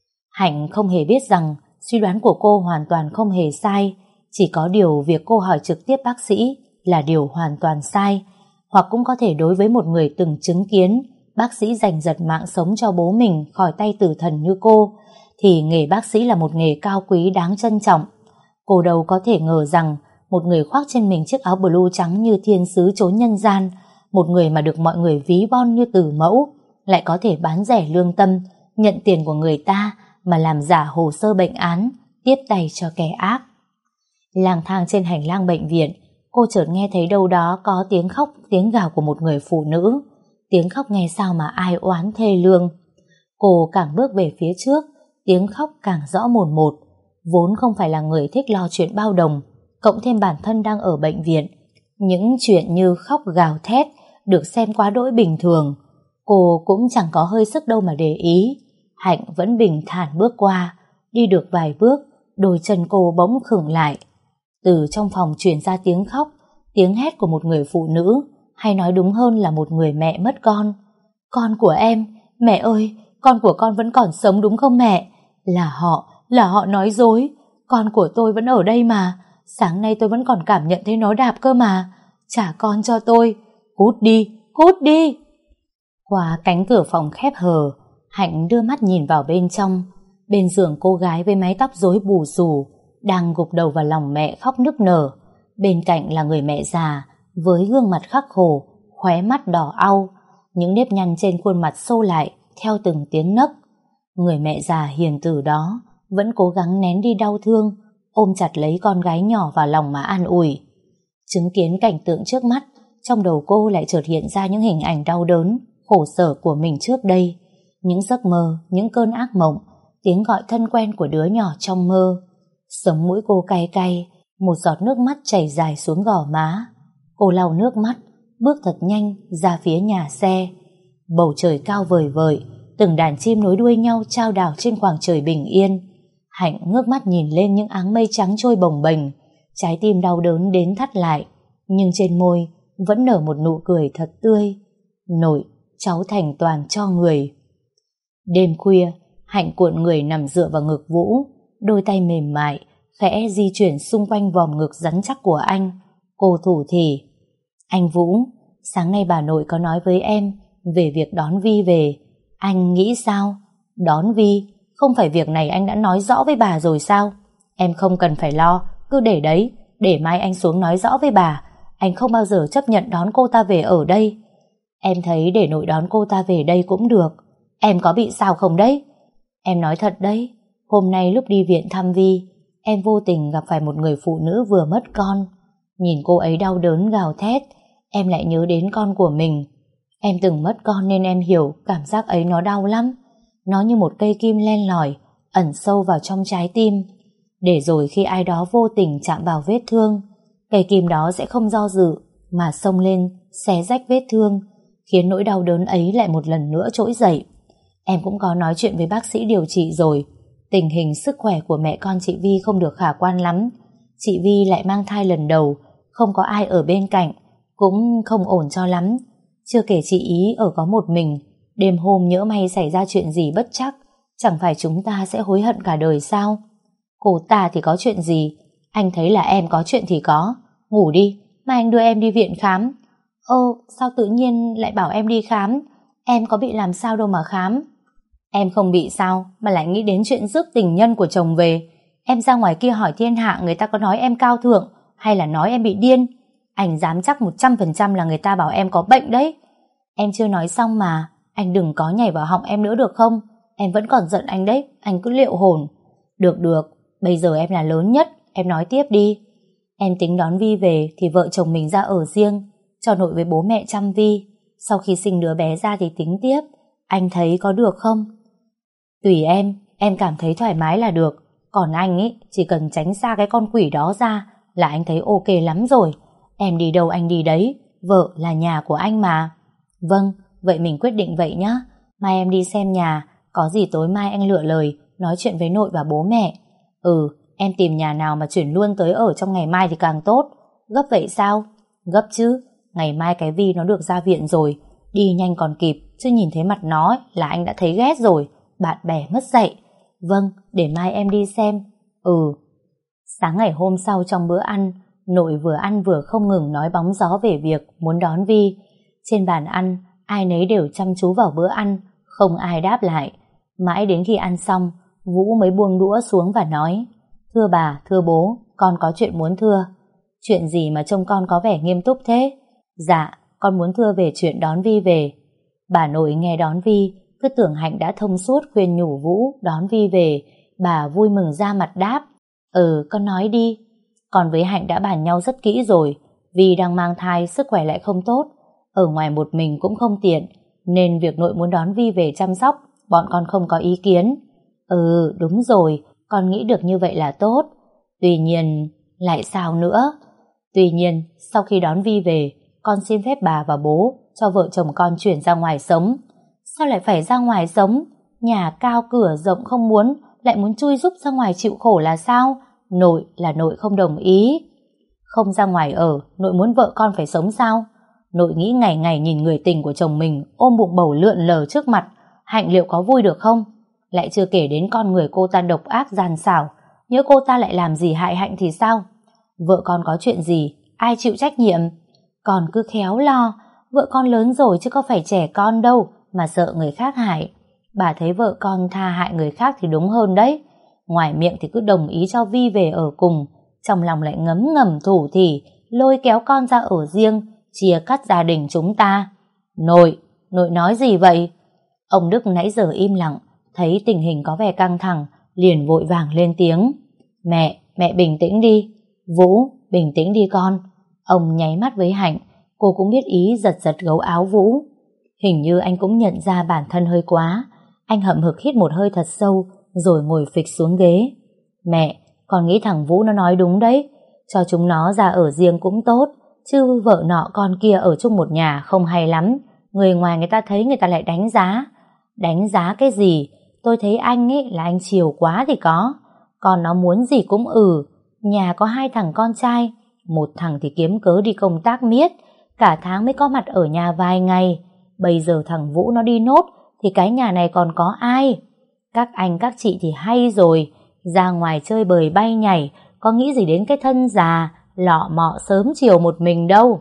Hạnh không hề biết rằng suy đoán của cô hoàn toàn không hề sai, chỉ có điều việc cô hỏi trực tiếp bác sĩ là điều hoàn toàn sai. Hoặc cũng có thể đối với một người từng chứng kiến bác sĩ giành giật mạng sống cho bố mình khỏi tay tử thần như cô, thì nghề bác sĩ là một nghề cao quý đáng trân trọng. Cô đâu có thể ngờ rằng một người khoác trên mình chiếc áo blue trắng như thiên sứ chốn nhân gian, một người mà được mọi người ví von như tử mẫu, lại có thể bán rẻ lương tâm, nhận tiền của người ta mà làm giả hồ sơ bệnh án, tiếp tay cho kẻ ác. Lang thang trên hành lang bệnh viện, cô chợt nghe thấy đâu đó có tiếng khóc, tiếng gào của một người phụ nữ. Tiếng khóc nghe sao mà ai oán thê lương. Cô càng bước về phía trước, tiếng khóc càng rõ mồn một. Vốn không phải là người thích lo chuyện bao đồng, cộng thêm bản thân đang ở bệnh viện, những chuyện như khóc gào thét được xem quá đỗi bình thường. Cô cũng chẳng có hơi sức đâu mà để ý. Hạnh vẫn bình thản bước qua. Đi được vài bước, đôi chân cô bỗng khựng lại. Từ trong phòng truyền ra tiếng khóc, tiếng hét của một người phụ nữ, hay nói đúng hơn là một người mẹ mất con. Con của em, mẹ ơi, con của con vẫn còn sống đúng không mẹ? Là họ, là họ nói dối. Con của tôi vẫn ở đây mà. Sáng nay tôi vẫn còn cảm nhận thấy nó đạp cơ mà. Trả con cho tôi. Cút đi, cút đi. Qua cánh cửa phòng khép hờ, Hạnh đưa mắt nhìn vào bên trong. Bên giường cô gái với mái tóc rối bù xù đang gục đầu vào lòng mẹ khóc nức nở. Bên cạnh là người mẹ già với gương mặt khắc khổ, khóe mắt đỏ au, những nếp nhăn trên khuôn mặt xô lại theo từng tiếng nấc. Người mẹ già hiền từ đó vẫn cố gắng nén đi đau thương, ôm chặt lấy con gái nhỏ vào lòng mà an ủi. Chứng kiến cảnh tượng trước mắt, trong đầu cô lại chợt hiện ra những hình ảnh đau đớn, khổ sở của mình trước đây. Những giấc mơ, những cơn ác mộng, tiếng gọi thân quen của đứa nhỏ trong mơ. Sống mũi cô cay cay, một giọt nước mắt chảy dài xuống gò má. Cô lau nước mắt, bước thật nhanh ra phía nhà xe. Bầu trời cao vời vợi, từng đàn chim nối đuôi nhau chao đảo trên khoảng trời bình yên. Hạnh ngước mắt nhìn lên những áng mây trắng trôi bồng bềnh, trái tim đau đớn đến thắt lại, nhưng trên môi vẫn nở một nụ cười thật tươi. Nội, cháu thành toàn cho người. Đêm khuya, Hạnh cuộn người nằm dựa vào ngực Vũ, đôi tay mềm mại khẽ di chuyển xung quanh vòm ngực rắn chắc của anh. Cô thủ thỉ: anh Vũ, sáng nay bà nội có nói với em về việc đón Vi về. Anh nghĩ sao? Đón Vi? Không phải việc này anh đã nói rõ với bà rồi sao? Em không cần phải lo, cứ để đấy, để mai anh xuống nói rõ với bà. Anh không bao giờ chấp nhận đón cô ta về ở đây. Em thấy để nội đón cô ta về đây cũng được. Em có bị sao không đấy? Em nói thật đấy, hôm nay lúc đi viện thăm Vi, em vô tình gặp phải một người phụ nữ vừa mất con. Nhìn cô ấy đau đớn gào thét, em lại nhớ đến con của mình. Em từng mất con nên em hiểu cảm giác ấy nó đau lắm. Nó như một cây kim len lỏi, ẩn sâu vào trong trái tim. Để rồi khi ai đó vô tình chạm vào vết thương, cây kim đó sẽ không do dự mà xông lên, xé rách vết thương, khiến nỗi đau đớn ấy lại một lần nữa trỗi dậy. Em cũng có nói chuyện với bác sĩ điều trị rồi. Tình hình sức khỏe của mẹ con chị Vi không được khả quan lắm. Chị Vi lại mang thai lần đầu, không có ai ở bên cạnh, cũng không ổn cho lắm. Chưa kể chị ý ở có một mình, đêm hôm nhỡ may xảy ra chuyện gì bất trắc, chẳng phải chúng ta sẽ hối hận cả đời sao? Cô ta thì có chuyện gì? Anh thấy là em có chuyện thì có. Ngủ đi, mai anh đưa em đi viện khám. Ơ, sao tự nhiên lại bảo em đi khám? Em có bị làm sao đâu mà khám. Em không bị sao mà lại nghĩ đến chuyện rước tình nhân của chồng về. Em ra ngoài kia hỏi thiên hạ, người ta có nói em cao thượng hay là nói em bị điên? Anh dám chắc một trăm phần trăm là người ta bảo em có bệnh đấy. Em chưa nói xong mà, anh đừng có nhảy vào họng em nữa được không? Em vẫn còn giận anh đấy, anh cứ liệu hồn. Được được, bây giờ em là lớn nhất, em nói tiếp đi. Em tính đón Vi về thì vợ chồng mình ra ở riêng, cho nội với bố mẹ chăm Vi. Sau khi sinh đứa bé ra thì tính tiếp. Anh thấy có được không? Tùy em, em cảm thấy thoải mái là được. Còn anh ý, chỉ cần tránh xa cái con quỷ đó ra là anh thấy ok lắm rồi. Em đi đâu anh đi đấy, vợ là nhà của anh mà. Vâng, vậy mình quyết định vậy nhá. Mai em đi xem nhà, có gì tối mai anh lựa lời nói chuyện với nội và bố mẹ. Ừ, em tìm nhà nào mà chuyển luôn tới ở trong ngày mai thì càng tốt. Gấp vậy sao? Gấp chứ, ngày mai cái Vi nó được ra viện rồi. Đi nhanh còn kịp, chứ nhìn thấy mặt nó ấy, là anh đã thấy ghét rồi. Bạn bè mất dạy. Vâng, để mai em đi xem. Ừ. Sáng ngày hôm sau trong bữa ăn, nội vừa ăn vừa không ngừng nói bóng gió về việc muốn đón Vi. Trên bàn ăn, ai nấy đều chăm chú vào bữa ăn, không ai đáp lại. Mãi đến khi ăn xong, Vũ mới buông đũa xuống và nói: thưa bà, thưa bố, con có chuyện muốn thưa. Chuyện gì mà trông con có vẻ nghiêm túc thế? Dạ, con muốn thưa về chuyện đón Vi về. Bà nội nghe đón Vi, cứ tưởng Hạnh đã thông suốt khuyên nhủ Vũ đón Vi về. Bà vui mừng ra mặt đáp: ừ, con nói đi. Con với Hạnh đã bàn nhau rất kỹ rồi. Vi đang mang thai, sức khỏe lại không tốt, ở ngoài một mình cũng không tiện, nên việc nội muốn đón Vi về chăm sóc, bọn con không có ý kiến. Ừ, đúng rồi, con nghĩ được như vậy là tốt. Tuy nhiên, lại sao nữa? Tuy nhiên, sau khi đón Vi về, con xin phép bà và bố cho vợ chồng con chuyển ra ngoài sống. Sao lại phải ra ngoài sống? Nhà cao cửa rộng không muốn, lại muốn chui giúp ra ngoài chịu khổ là sao? Nội là nội không đồng ý. Không ra ngoài ở, nội muốn vợ con phải sống sao? Nội nghĩ ngày ngày nhìn người tình của chồng mình ôm bụng bầu lượn lờ trước mặt, Hạnh liệu có vui được không? Lại chưa kể đến con người cô ta độc ác gian xảo, nhớ cô ta lại làm gì hại Hạnh thì sao? Vợ con có chuyện gì, ai chịu trách nhiệm? Con cứ khéo lo, vợ con lớn rồi chứ có phải trẻ con đâu, mà sợ người khác hại. Bà thấy vợ con tha hại người khác thì đúng hơn đấy. Ngoài miệng thì cứ đồng ý cho Vi về ở cùng, trong lòng lại ngấm ngầm thủ thỉ, lôi kéo con ra ở riêng, chia cắt gia đình chúng ta. Nội, nội nói gì vậy? Ông Đức nãy giờ im lặng, thấy tình hình có vẻ căng thẳng, liền vội vàng lên tiếng. Mẹ, mẹ bình tĩnh đi. Vũ, bình tĩnh đi con. Ông nháy mắt với Hạnh, cô cũng biết ý, giật giật gấu áo Vũ. Hình như anh cũng nhận ra bản thân hơi quá. Anh hậm hực hít một hơi thật sâu, rồi ngồi phịch xuống ghế. Mẹ, con nghĩ thằng Vũ nó nói đúng đấy. Cho chúng nó ra ở riêng cũng tốt, chứ vợ nọ con kia ở chung một nhà không hay lắm. Người ngoài người ta thấy người ta lại đánh giá. Đánh giá cái gì? Tôi thấy anh ấy là anh chiều quá thì có. Còn nó muốn gì cũng ừ. Nhà có hai thằng con trai, một thằng thì kiếm cớ đi công tác miết, cả tháng mới có mặt ở nhà vài ngày. Bây giờ thằng Vũ nó đi nốt thì cái nhà này còn có ai? Các anh các chị thì hay rồi, ra ngoài chơi bời bay nhảy, có nghĩ gì đến cái thân già lọ mọ sớm chiều một mình đâu.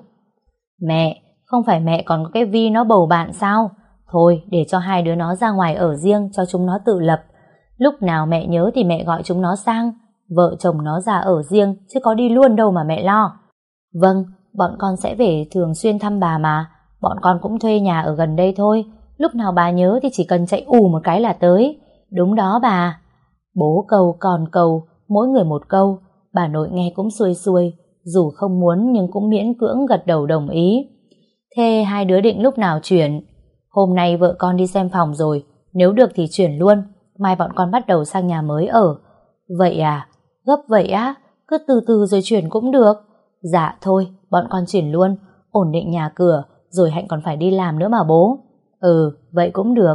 Mẹ, không phải mẹ còn có cái Vi nó bầu bạn sao? Thôi để cho hai đứa nó ra ngoài ở riêng, cho chúng nó tự lập. Lúc nào mẹ nhớ thì mẹ gọi chúng nó sang. Vợ chồng nó ra ở riêng, chứ có đi luôn đâu mà mẹ lo. Vâng, bọn con sẽ về thường xuyên thăm bà mà. Bọn con cũng thuê nhà ở gần đây thôi. Lúc nào bà nhớ thì chỉ cần chạy ù một cái là tới. Đúng đó bà. Bố cầu con cầu, mỗi người một câu. Bà nội nghe cũng xuôi xuôi, dù không muốn nhưng cũng miễn cưỡng gật đầu đồng ý. Thế hai đứa định lúc nào chuyển? Hôm nay vợ con đi xem phòng rồi, nếu được thì chuyển luôn. Mai bọn con bắt đầu sang nhà mới ở. Vậy à? Gấp vậy á? Cứ từ từ rồi chuyển cũng được. Dạ thôi, bọn con chuyển luôn, ổn định nhà cửa, rồi Hạnh còn phải đi làm nữa mà bố. Ừ, vậy cũng được.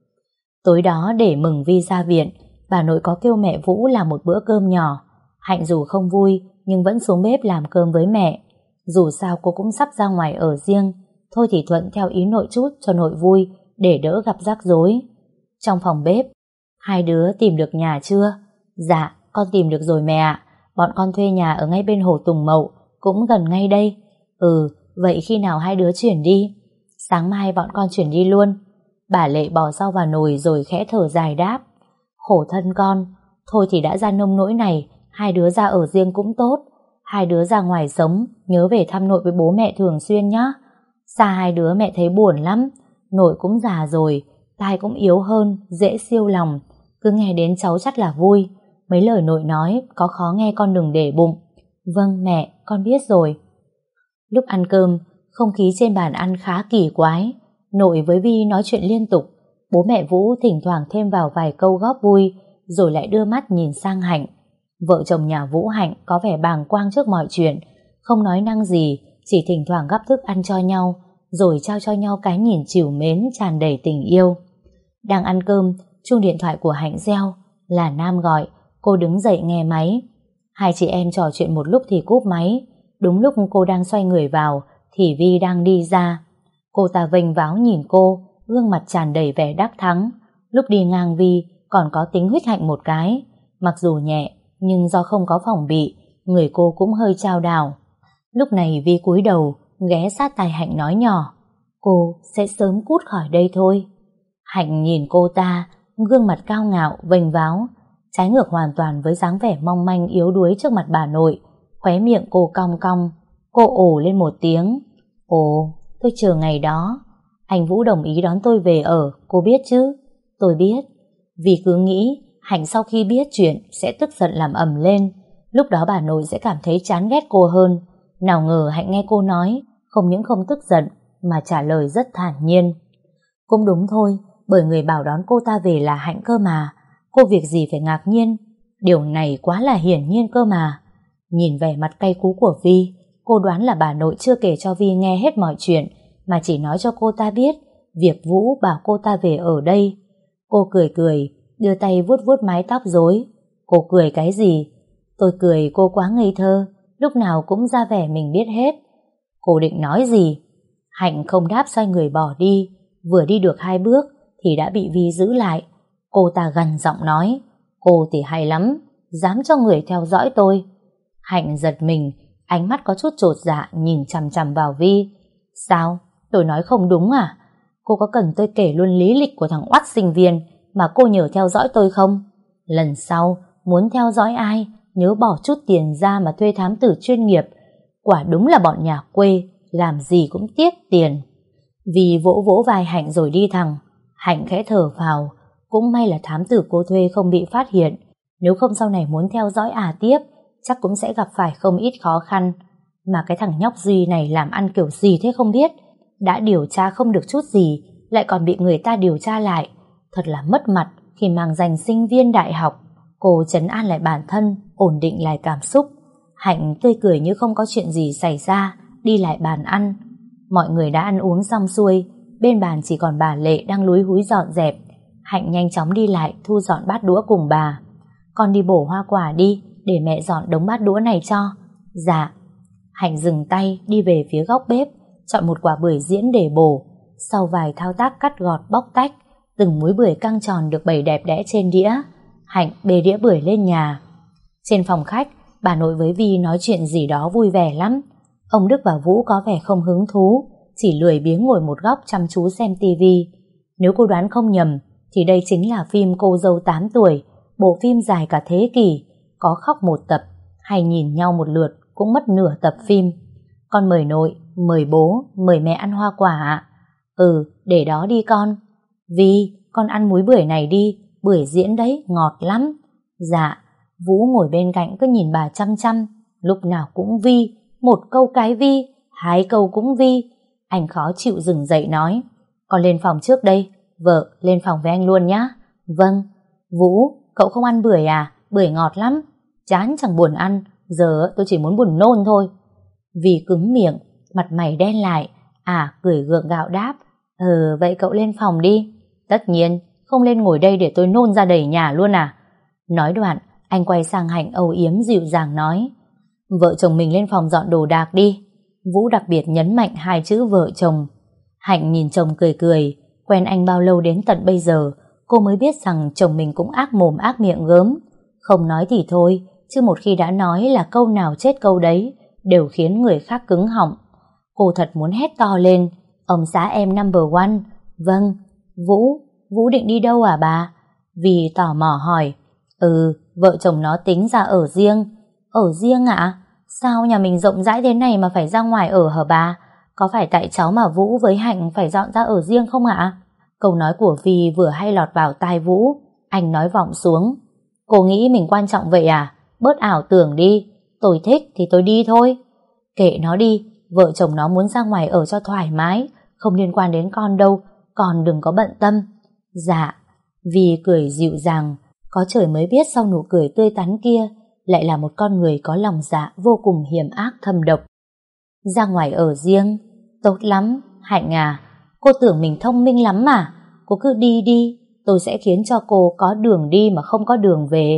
Tối đó để mừng Vi ra viện, bà nội có kêu mẹ Vũ làm một bữa cơm nhỏ. Hạnh dù không vui, nhưng vẫn xuống bếp làm cơm với mẹ. Dù sao cô cũng sắp ra ngoài ở riêng, thôi thì thuận theo ý nội chút cho nội vui, để đỡ gặp rắc rối. Trong phòng bếp, hai đứa tìm được nhà chưa? Dạ, con tìm được rồi mẹ ạ. Bọn con thuê nhà ở ngay bên hồ Tùng Mậu, cũng gần ngay đây. Ừ, vậy khi nào hai đứa chuyển đi? Sáng mai bọn con chuyển đi luôn. Bà Lệ bỏ rau vào nồi rồi khẽ thở dài đáp. Khổ thân con, thôi thì đã ra nông nỗi này, hai đứa ra ở riêng cũng tốt. Hai đứa ra ngoài sống, nhớ về thăm nội với bố mẹ thường xuyên nhá. Xa hai đứa mẹ thấy buồn lắm. Nội cũng già rồi, tai cũng yếu hơn, dễ siêu lòng. Cứ nghe đến cháu chắc là vui. Mấy lời nội nói, có khó nghe con đừng để bụng. Vâng mẹ, con biết rồi. Lúc ăn cơm, không khí trên bàn ăn khá kỳ quái. Nội với Vi nói chuyện liên tục. Bố mẹ Vũ thỉnh thoảng thêm vào vài câu góp vui, rồi lại đưa mắt nhìn sang Hạnh. Vợ chồng nhà Vũ Hạnh có vẻ bàng quang trước mọi chuyện, không nói năng gì, chỉ thỉnh thoảng gắp thức ăn cho nhau, rồi trao cho nhau cái nhìn trìu mến tràn đầy tình yêu. Đang ăn cơm, chuông điện thoại của Hạnh reo, là Nam gọi. Cô đứng dậy nghe máy. Hai chị em trò chuyện một lúc thì cúp máy. Đúng lúc cô đang xoay người vào thì Vi đang đi ra. Cô ta vênh váo nhìn cô, gương mặt tràn đầy vẻ đắc thắng. Lúc đi ngang Vi còn có tính huýt Hạnh một cái. Mặc dù nhẹ, nhưng do không có phòng bị, người cô cũng hơi chao đảo. Lúc này Vi cúi đầu, ghé sát tai Hạnh nói nhỏ. Cô sẽ sớm cút khỏi đây thôi. Hạnh nhìn cô ta, gương mặt cao ngạo, vênh váo, trái ngược hoàn toàn với dáng vẻ mong manh yếu đuối trước mặt bà nội. Khóe miệng cô cong cong. Cô ồ lên một tiếng. Ồ, tôi chờ ngày đó. Anh Vũ đồng ý đón tôi về ở, cô biết chứ? Tôi biết. Vì cứ nghĩ Hạnh sau khi biết chuyện sẽ tức giận làm ầm lên. Lúc đó bà nội sẽ cảm thấy chán ghét cô hơn. Nào ngờ Hạnh nghe cô nói, không những không tức giận mà trả lời rất thản nhiên. Cũng đúng thôi, bởi người bảo đón cô ta về là Hạnh cơ mà. Cô việc gì phải ngạc nhiên. Điều này quá là hiển nhiên cơ mà. Nhìn vẻ mặt cay cú của Vi, cô đoán là bà nội chưa kể cho Vi nghe hết mọi chuyện, mà chỉ nói cho cô ta biết việc Vũ bảo cô ta về ở đây. Cô cười cười, đưa tay vuốt vuốt mái tóc rối. Cô cười cái gì? Tôi cười cô quá ngây thơ, lúc nào cũng ra vẻ mình biết hết. Cô định nói gì? Hạnh không đáp, xoay người bỏ đi. Vừa đi được hai bước thì đã bị Vi giữ lại. Cô ta gằn giọng nói, cô thì hay lắm, dám cho người theo dõi tôi. Hạnh giật mình, ánh mắt có chút chột dạ nhìn chằm chằm vào Vi. Sao? Tôi nói không đúng à? Cô có cần tôi kể luôn lý lịch của thằng oắt sinh viên mà cô nhờ theo dõi tôi không? Lần sau, muốn theo dõi ai, nhớ bỏ chút tiền ra mà thuê thám tử chuyên nghiệp. Quả đúng là bọn nhà quê, làm gì cũng tiếc tiền. Vì vỗ vỗ vai Hạnh rồi đi thẳng. Hạnh khẽ thở phào, cũng may là thám tử cô thuê không bị phát hiện. Nếu không sau này muốn theo dõi à tiếp, chắc cũng sẽ gặp phải không ít khó khăn. Mà cái thằng nhóc Duy này làm ăn kiểu gì thế không biết. Đã điều tra không được chút gì, lại còn bị người ta điều tra lại. Thật là mất mặt khi mang danh sinh viên đại học. Cô trấn an lại bản thân, ổn định lại cảm xúc. Hạnh tươi cười như không có chuyện gì xảy ra, đi lại bàn ăn. Mọi người đã ăn uống xong xuôi, bên bàn chỉ còn bà Lệ đang lúi húi dọn dẹp. Hạnh nhanh chóng đi lại thu dọn bát đũa cùng bà. Con đi bổ hoa quả đi, để mẹ dọn đống bát đũa này cho. Dạ. Hạnh dừng tay đi về phía góc bếp, chọn một quả bưởi diễn để bổ. Sau vài thao tác cắt gọt bóc tách, từng múi bưởi căng tròn được bày đẹp đẽ trên đĩa. Hạnh bê đĩa bưởi lên nhà. Trên phòng khách, bà nội với Vi nói chuyện gì đó vui vẻ lắm. Ông Đức và Vũ có vẻ không hứng thú, chỉ lười biếng ngồi một góc chăm chú xem tivi. Nếu cô đoán không nhầm, thì đây chính là phim Cô dâu tám tuổi, bộ phim dài cả thế kỷ, có khóc một tập, hay nhìn nhau một lượt cũng mất nửa tập phim. Con mời nội, mời bố, mời mẹ ăn hoa quả ạ. Ừ, để đó đi con. Vi, con ăn múi bưởi này đi, bưởi diễn đấy, ngọt lắm. Dạ. Vũ ngồi bên cạnh cứ nhìn bà chăm chăm, lúc nào cũng Vi, một câu cái Vi, hai câu cũng Vi. Anh khó chịu dừng dậy nói, con lên phòng trước đây, vợ lên phòng với anh luôn nhá. Vâng. Vũ, cậu không ăn bưởi à? Bưởi ngọt lắm. Chán chẳng buồn ăn, giờ tôi chỉ muốn buồn nôn thôi. Vi cứng miệng, mặt mày đen lại. À, cười gượng gạo đáp, ừ vậy cậu lên phòng đi. Tất nhiên, không lên ngồi đây để tôi nôn ra đầy nhà luôn à? Nói đoạn, anh quay sang Hạnh âu yếm dịu dàng nói, vợ chồng mình lên phòng dọn đồ đạc đi. Vũ đặc biệt nhấn mạnh hai chữ vợ chồng. Hạnh nhìn chồng cười cười, quen anh bao lâu đến tận bây giờ, cô mới biết rằng chồng mình cũng ác mồm ác miệng gớm. Không nói thì thôi, chứ một khi đã nói là câu nào chết câu đấy, đều khiến người khác cứng họng. Cô thật muốn hét to lên, ông xã em number one. Vâng. Vũ, Vũ định đi đâu à bà? Vì tò mò hỏi. Ừ, vợ chồng nó tính ra ở riêng. Ở riêng ạ? À? Sao nhà mình rộng rãi thế này mà phải ra ngoài ở hả bà? Có phải tại cháu mà Vũ với Hạnh phải dọn ra ở riêng không ạ? À? Câu nói của Vi vừa hay lọt vào tai Vũ, anh nói vọng xuống. Cô nghĩ mình quan trọng vậy à? Bớt ảo tưởng đi, tôi thích thì tôi đi thôi. Kệ nó đi, vợ chồng nó muốn ra ngoài ở cho thoải mái, không liên quan đến con đâu, con đừng có bận tâm. Dạ. Vi cười dịu dàng, có trời mới biết sau nụ cười tươi tắn kia lại là một con người có lòng dạ vô cùng hiểm ác thâm độc. Ra ngoài ở riêng, tốt lắm. Hạnh à, cô tưởng mình thông minh lắm mà. Cô cứ đi đi, tôi sẽ khiến cho cô có đường đi mà không có đường về.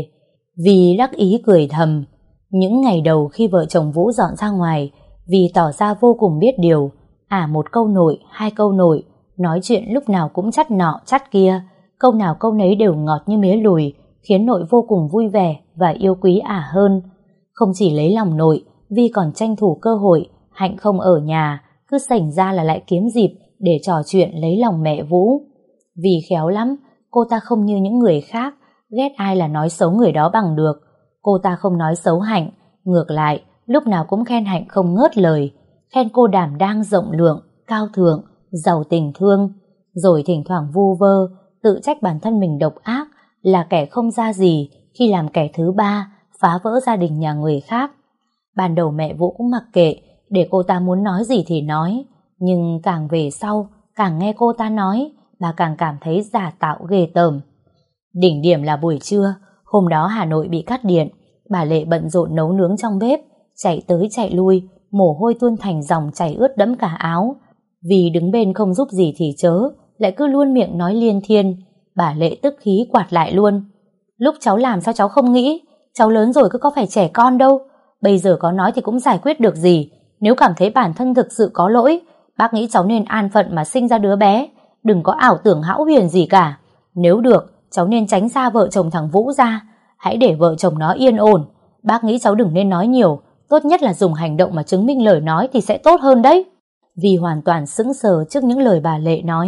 Vi đắc ý cười thầm. Những ngày đầu khi vợ chồng Vũ dọn ra ngoài, Vi tỏ ra vô cùng biết điều. À, một câu nội, hai câu nội, nói chuyện lúc nào cũng chắt nọ chắt kia, câu nào câu nấy đều ngọt như mía lùi, khiến nội vô cùng vui vẻ và yêu quý ả hơn. Không chỉ lấy lòng nội, Vi còn tranh thủ cơ hội Hạnh không ở nhà, cứ sảnh ra là lại kiếm dịp để trò chuyện lấy lòng mẹ Vũ. Vi khéo lắm, cô ta không như những người khác, ghét ai là nói xấu người đó bằng được. Cô ta không nói xấu Hạnh, ngược lại, lúc nào cũng khen Hạnh không ngớt lời, khen cô đảm đang rộng lượng, cao thượng, giàu tình thương, rồi thỉnh thoảng vu vơ, tự trách bản thân mình độc ác, là kẻ không ra gì khi làm kẻ thứ ba, phá vỡ gia đình nhà người khác. Ban đầu mẹ Vũ cũng mặc kệ, để cô ta muốn nói gì thì nói, nhưng càng về sau, càng nghe cô ta nói, bà càng cảm thấy giả tạo ghê tởm. Đỉnh điểm là buổi trưa, hôm đó Hà Nội bị cắt điện, bà Lệ bận rộn nấu nướng trong bếp, chạy tới chạy lui, mồ hôi tuôn thành dòng chảy ướt đẫm cả áo. Vì đứng bên không giúp gì thì chớ, lại cứ luôn miệng nói liên thiên. Bà Lệ tức khí quạt lại luôn. Lúc cháu làm sao cháu không nghĩ? Cháu lớn rồi cứ có phải trẻ con đâu. Bây giờ có nói thì cũng giải quyết được gì. Nếu cảm thấy bản thân thực sự có lỗi, bác nghĩ cháu nên an phận mà sinh ra đứa bé, đừng có ảo tưởng hão huyền gì cả. Nếu được, cháu nên tránh xa vợ chồng thằng Vũ ra, hãy để vợ chồng nó yên ổn. Bác nghĩ cháu đừng nên nói nhiều, tốt nhất là dùng hành động mà chứng minh lời nói thì sẽ tốt hơn đấy. Vì hoàn toàn sững sờ trước những lời bà Lệ nói.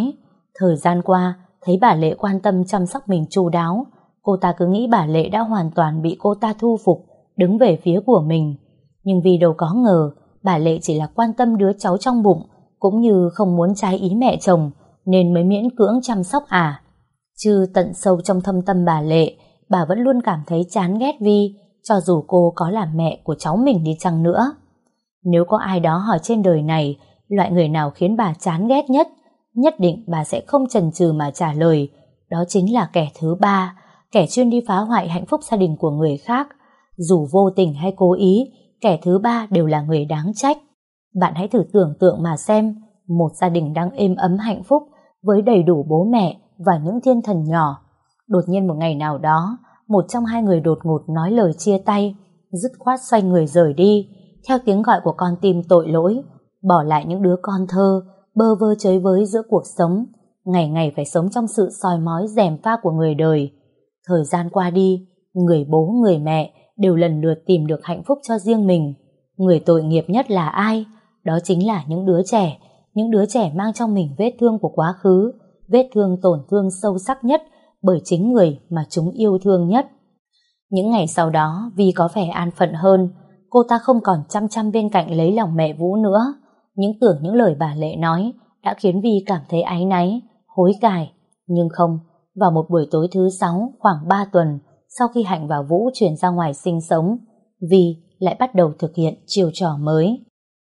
Thời gian qua, thấy bà Lệ quan tâm chăm sóc mình chu đáo, cô ta cứ nghĩ bà Lệ đã hoàn toàn bị cô ta thu phục, đứng về phía của mình. Nhưng vì đâu có ngờ, bà Lệ chỉ là quan tâm đứa cháu trong bụng, cũng như không muốn trái ý mẹ chồng, nên mới miễn cưỡng chăm sóc à. Chứ tận sâu trong thâm tâm bà Lệ, bà vẫn luôn cảm thấy chán ghét Vi, cho dù cô có là mẹ của cháu mình đi chăng nữa. Nếu có ai đó hỏi trên đời này, loại người nào khiến bà chán ghét nhất, nhất định bà sẽ không chần chừ mà trả lời, đó chính là kẻ thứ ba, kẻ chuyên đi phá hoại hạnh phúc gia đình của người khác. Dù vô tình hay cố ý, kẻ thứ ba đều là người đáng trách. Bạn hãy thử tưởng tượng mà xem, một gia đình đang êm ấm hạnh phúc, với đầy đủ bố mẹ và những thiên thần nhỏ. Đột nhiên một ngày nào đó, một trong hai người đột ngột nói lời chia tay, dứt khoát xoay người rời đi, theo tiếng gọi của con tim tội lỗi, bỏ lại những đứa con thơ, bơ vơ chơi với giữa cuộc sống, ngày ngày phải sống trong sự soi mói gièm pha của người đời. Thời gian qua đi, người bố người mẹ đều lần lượt tìm được hạnh phúc cho riêng mình. Người tội nghiệp nhất là ai? Đó chính là những đứa trẻ, những đứa trẻ mang trong mình vết thương của quá khứ, vết thương tổn thương sâu sắc nhất bởi chính người mà chúng yêu thương nhất. Những ngày sau đó, Vi có vẻ an phận hơn, cô ta không còn chăm chăm bên cạnh lấy lòng mẹ Vũ nữa. Những tưởng những lời bà Lệ nói đã khiến Vi cảm thấy áy náy, hối cải. Nhưng không, vào một buổi tối thứ sáu khoảng ba tuần sau khi Hạnh và Vũ chuyển ra ngoài sinh sống, Vi lại bắt đầu thực hiện chiêu trò mới.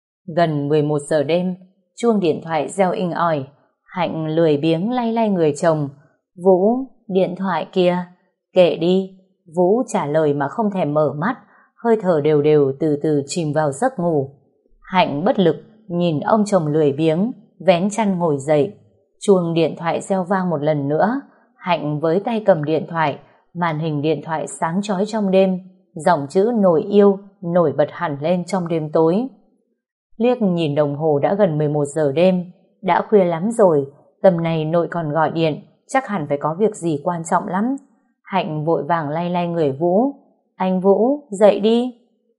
Gần mười một giờ đêm, chuông điện thoại reo inh ỏi. Hạnh lười biếng lay lay người chồng. Vũ, điện thoại kia. Kệ đi. Vũ trả lời mà không thèm mở mắt, hơi thở đều đều từ từ chìm vào giấc ngủ. Hạnh bất lực nhìn ông chồng lười biếng, vén chăn ngồi dậy. Chuông điện thoại reo vang một lần nữa. Hạnh với tay cầm điện thoại, màn hình điện thoại sáng chói trong đêm, dòng chữ nổi yêu nổi bật hẳn lên trong đêm tối. Liếc nhìn đồng hồ đã gần mười một giờ đêm, đã khuya lắm rồi, tầm này nội còn gọi điện, chắc hẳn phải có việc gì quan trọng lắm. Hạnh vội vàng lay lay người Vũ. Anh Vũ, dậy đi.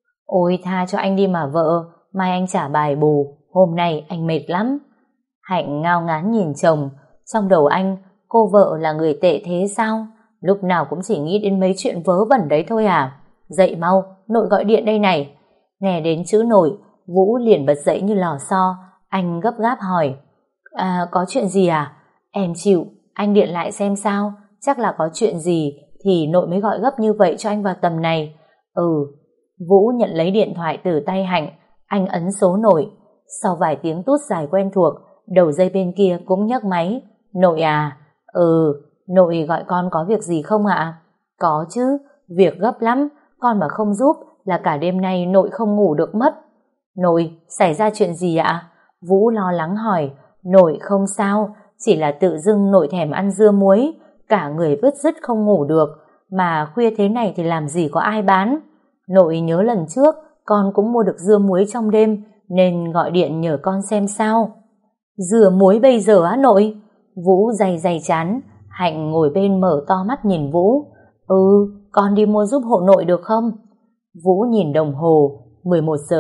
Ôi tha cho anh đi mà vợ, mai anh trả bài bù, hôm nay anh mệt lắm. Hạnh ngao ngán nhìn chồng, trong đầu anh, cô vợ là người tệ thế sao? Lúc nào cũng chỉ nghĩ đến mấy chuyện vớ vẩn đấy thôi à? Dậy mau, nội gọi điện đây này. Nghe đến chữ nội, Vũ liền bật dậy như lò xo. Anh gấp gáp hỏi, à, có chuyện gì à? Em chịu, anh điện lại xem sao. Chắc là có chuyện gì thì nội mới gọi gấp như vậy cho anh vào tầm này. Ừ. Vũ nhận lấy điện thoại từ tay Hạnh, anh ấn số nội. Sau vài tiếng tút dài quen thuộc, đầu dây bên kia cũng nhấc máy. Nội à? Ừ. Nội gọi con có việc gì không ạ? Có chứ, việc gấp lắm, con mà không giúp là cả đêm nay nội không ngủ được mất. Nội, xảy ra chuyện gì ạ? Vũ lo lắng hỏi. Nội không sao, chỉ là tự dưng nội thèm ăn dưa muối, cả người bứt rứt không ngủ được, mà khuya thế này thì làm gì có ai bán. Nội nhớ lần trước con cũng mua được dưa muối trong đêm, nên gọi điện nhờ con xem sao. Dưa muối bây giờ á nội? Vũ day day chán. Hạnh ngồi bên mở to mắt nhìn Vũ. Ừ, con đi mua giúp hộ nội được không? Vũ nhìn đồng hồ, mười một giờ